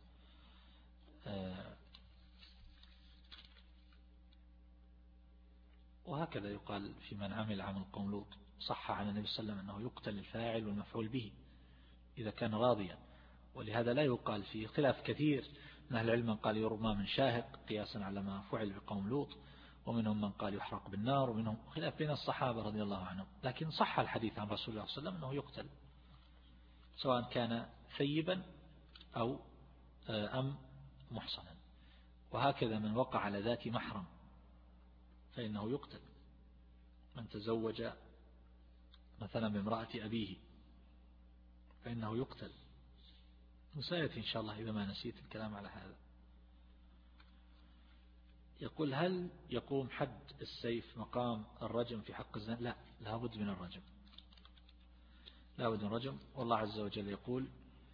وهكذا يقال في من عمل عمل قوم لوط، صح عن النبي صلى الله عليه وسلم أنه يقتل الفاعل والمفعول به إذا كان راضيا، ولهذا لا يقال فيه خلاف كثير. من أهل العلم من قال يرمى من شاهق قياسا على ما فعل بقوم لوط، ومنهم من قال يحرق بالنار، ومنهم خلاف بين الصحابة رضي الله عنهم، لكن صح الحديث عن رسول الله صلى الله عليه وسلم أنه يقتل سواء كان ثيبا أو أم محصنا. وهكذا من وقع على ذات محرم فإنه يقتل، من تزوج مثلا بامرأة أبيه فإنه يقتل. وسيأتي إن شاء الله إذا ما نسيت الكلام على هذا. يقول: هل يقوم حد السيف مقام الرجم في حق الزنا؟ لا، لا بد من الرجم، لا بد من الرجم. والله عز وجل يقول: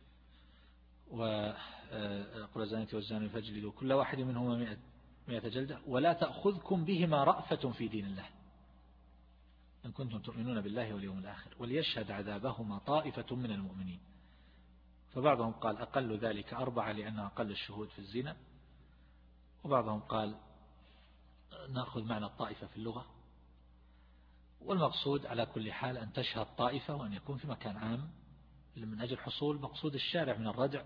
وقل الزانية والزاني فاجلدوا كل واحد منهما مئة مئة جلدة ولا تأخذكم بهما رأفة في دين الله إن كنتم تؤمنون بالله واليوم الآخر وليشهد عذابهما طائفة من المؤمنين. فبعضهم قال أقل ذلك أربعة لأنها أقل الشهود في الزنا، وبعضهم قال نأخذ معنى الطائفة في اللغة، والمقصود على كل حال أن تشهد طائفة وأن يكون في مكان عام من أجل حصول مقصود الشارع من الردع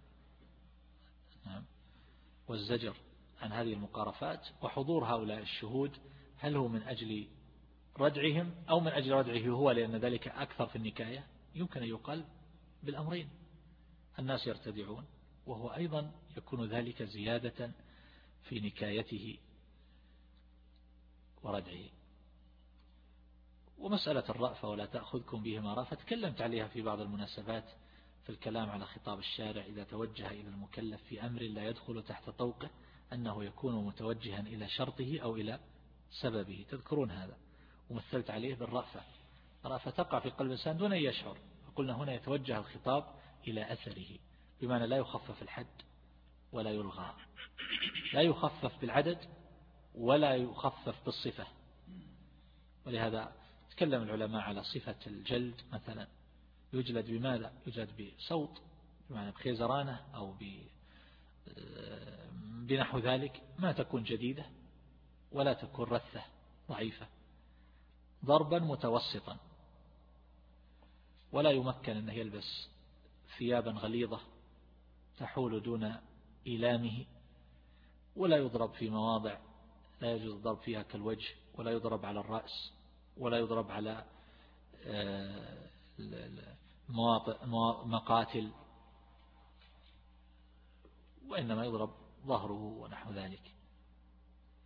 والزجر عن هذه المقارفات. وحضور هؤلاء الشهود هل هو من أجل ردعهم أو من أجل ردعه هو لأن ذلك أكثر في النكاية؟ يمكن أن يقال بالأمرين، الناس يرتدعون وهو أيضا يكون ذلك زيادة في نكايته وردعه. ومسألة الرأفة ولا تأخذكم بهما رأفة تكلمت عليها في بعض المناسبات في الكلام على خطاب الشارع إذا توجه إلى المكلف في أمر لا يدخل تحت طوقه أنه يكون متوجها إلى شرطه أو إلى سببه، تذكرون هذا، ومثلت عليه بالرأفة. الرأفة تقع في قلب الإنسان دون أن يشعر، فقلنا هنا يتوجه الخطاب إلى أثره، بمعنى لا يخفف الحد ولا يلغى، لا يخفف بالعدد ولا يخفف بالصفة. ولهذا تكلم العلماء على صفة الجلد مثلا، يجلد بماذا؟ يجلد بصوت بمعنى بخيزرانة أو بنحو ذلك، ما تكون جديدة ولا تكون رثة ضعيفة، ضربا متوسطا، ولا يمكن أنه يلبس ثيابا غليظة تحول دون إيلامه، ولا يضرب في مواضع لا يجوز الضرب فيها كالوجه، ولا يضرب على الرأس، ولا يضرب على مقاتل، وإنما يضرب ظهره ونحو ذلك.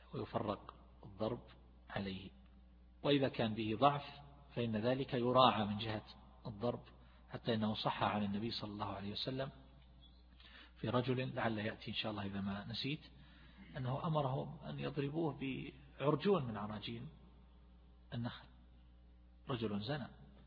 ويفرق الضرب عليه. وإذا كان به ضعف فإن ذلك يراعى من جهة الضرب، حتى إنه صح عن النبي صلى الله عليه وسلم في رجل لعل يأتي إن شاء الله إذا ما نسيت، أنه أمرهم أن يضربوه بعرجون من عراجين النخل. رجل زنى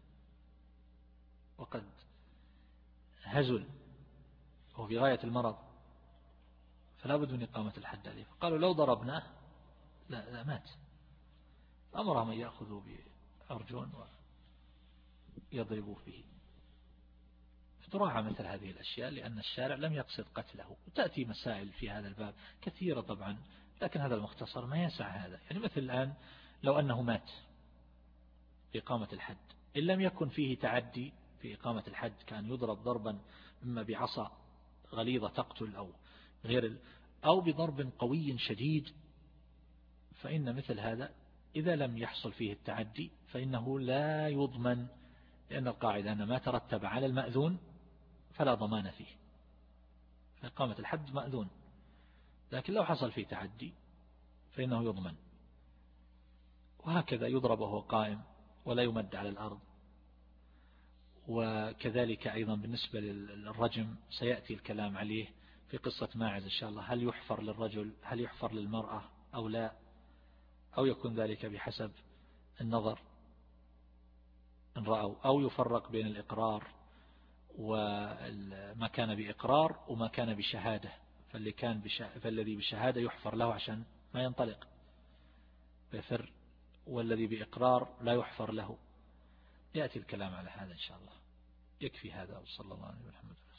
وقد هزل وهو في غاية المرض، فلا بد من إقامة الحد عليه. فقالوا لو ضربناه لا, لا مات. أمرهم أن يأخذوا بعرجون ويضربوه به. فتراعى مثل هذه الأشياء لأن الشارع لم يقصد قتله. وتأتي مسائل في هذا الباب كثيرة طبعا، لكن هذا المختصر ما يسع هذا. يعني مثل الآن لو أنه مات في إقامة الحد، إن لم يكن فيه تعدي في إقامة الحد، كان يضرب ضربا إما بعصا غليظة تقتل أو غير، أو بضرب قوي شديد، فإن مثل هذا إذا لم يحصل فيه التعدي فإنه لا يضمن، لأن القاعدة أن ما ترتب على المأذون فلا ضمان فيه. فإقامة الحد مأذون، لكن لو حصل فيه تعدي فإنه يضمن. وهكذا يضرب وهو قائم ولا يمد على الأرض. وكذلك أيضا بالنسبة للرجم سيأتي الكلام عليه في قصة ماعز إن شاء الله، هل يحفر للرجل هل يحفر للمرأة أو لا، أو يكون ذلك بحسب النظر إن رأوا، أو يفرق بين الإقرار وما كان بإقرار وما كان بشهادة. فاللي كان بشه... فالذي بشهادة يحفر له عشان ما ينطلق بفر، والذي بإقرار لا يحفر له. يأتي الكلام على هذا إن شاء الله. يكفي هذا، وصلى الله عليه وسلم.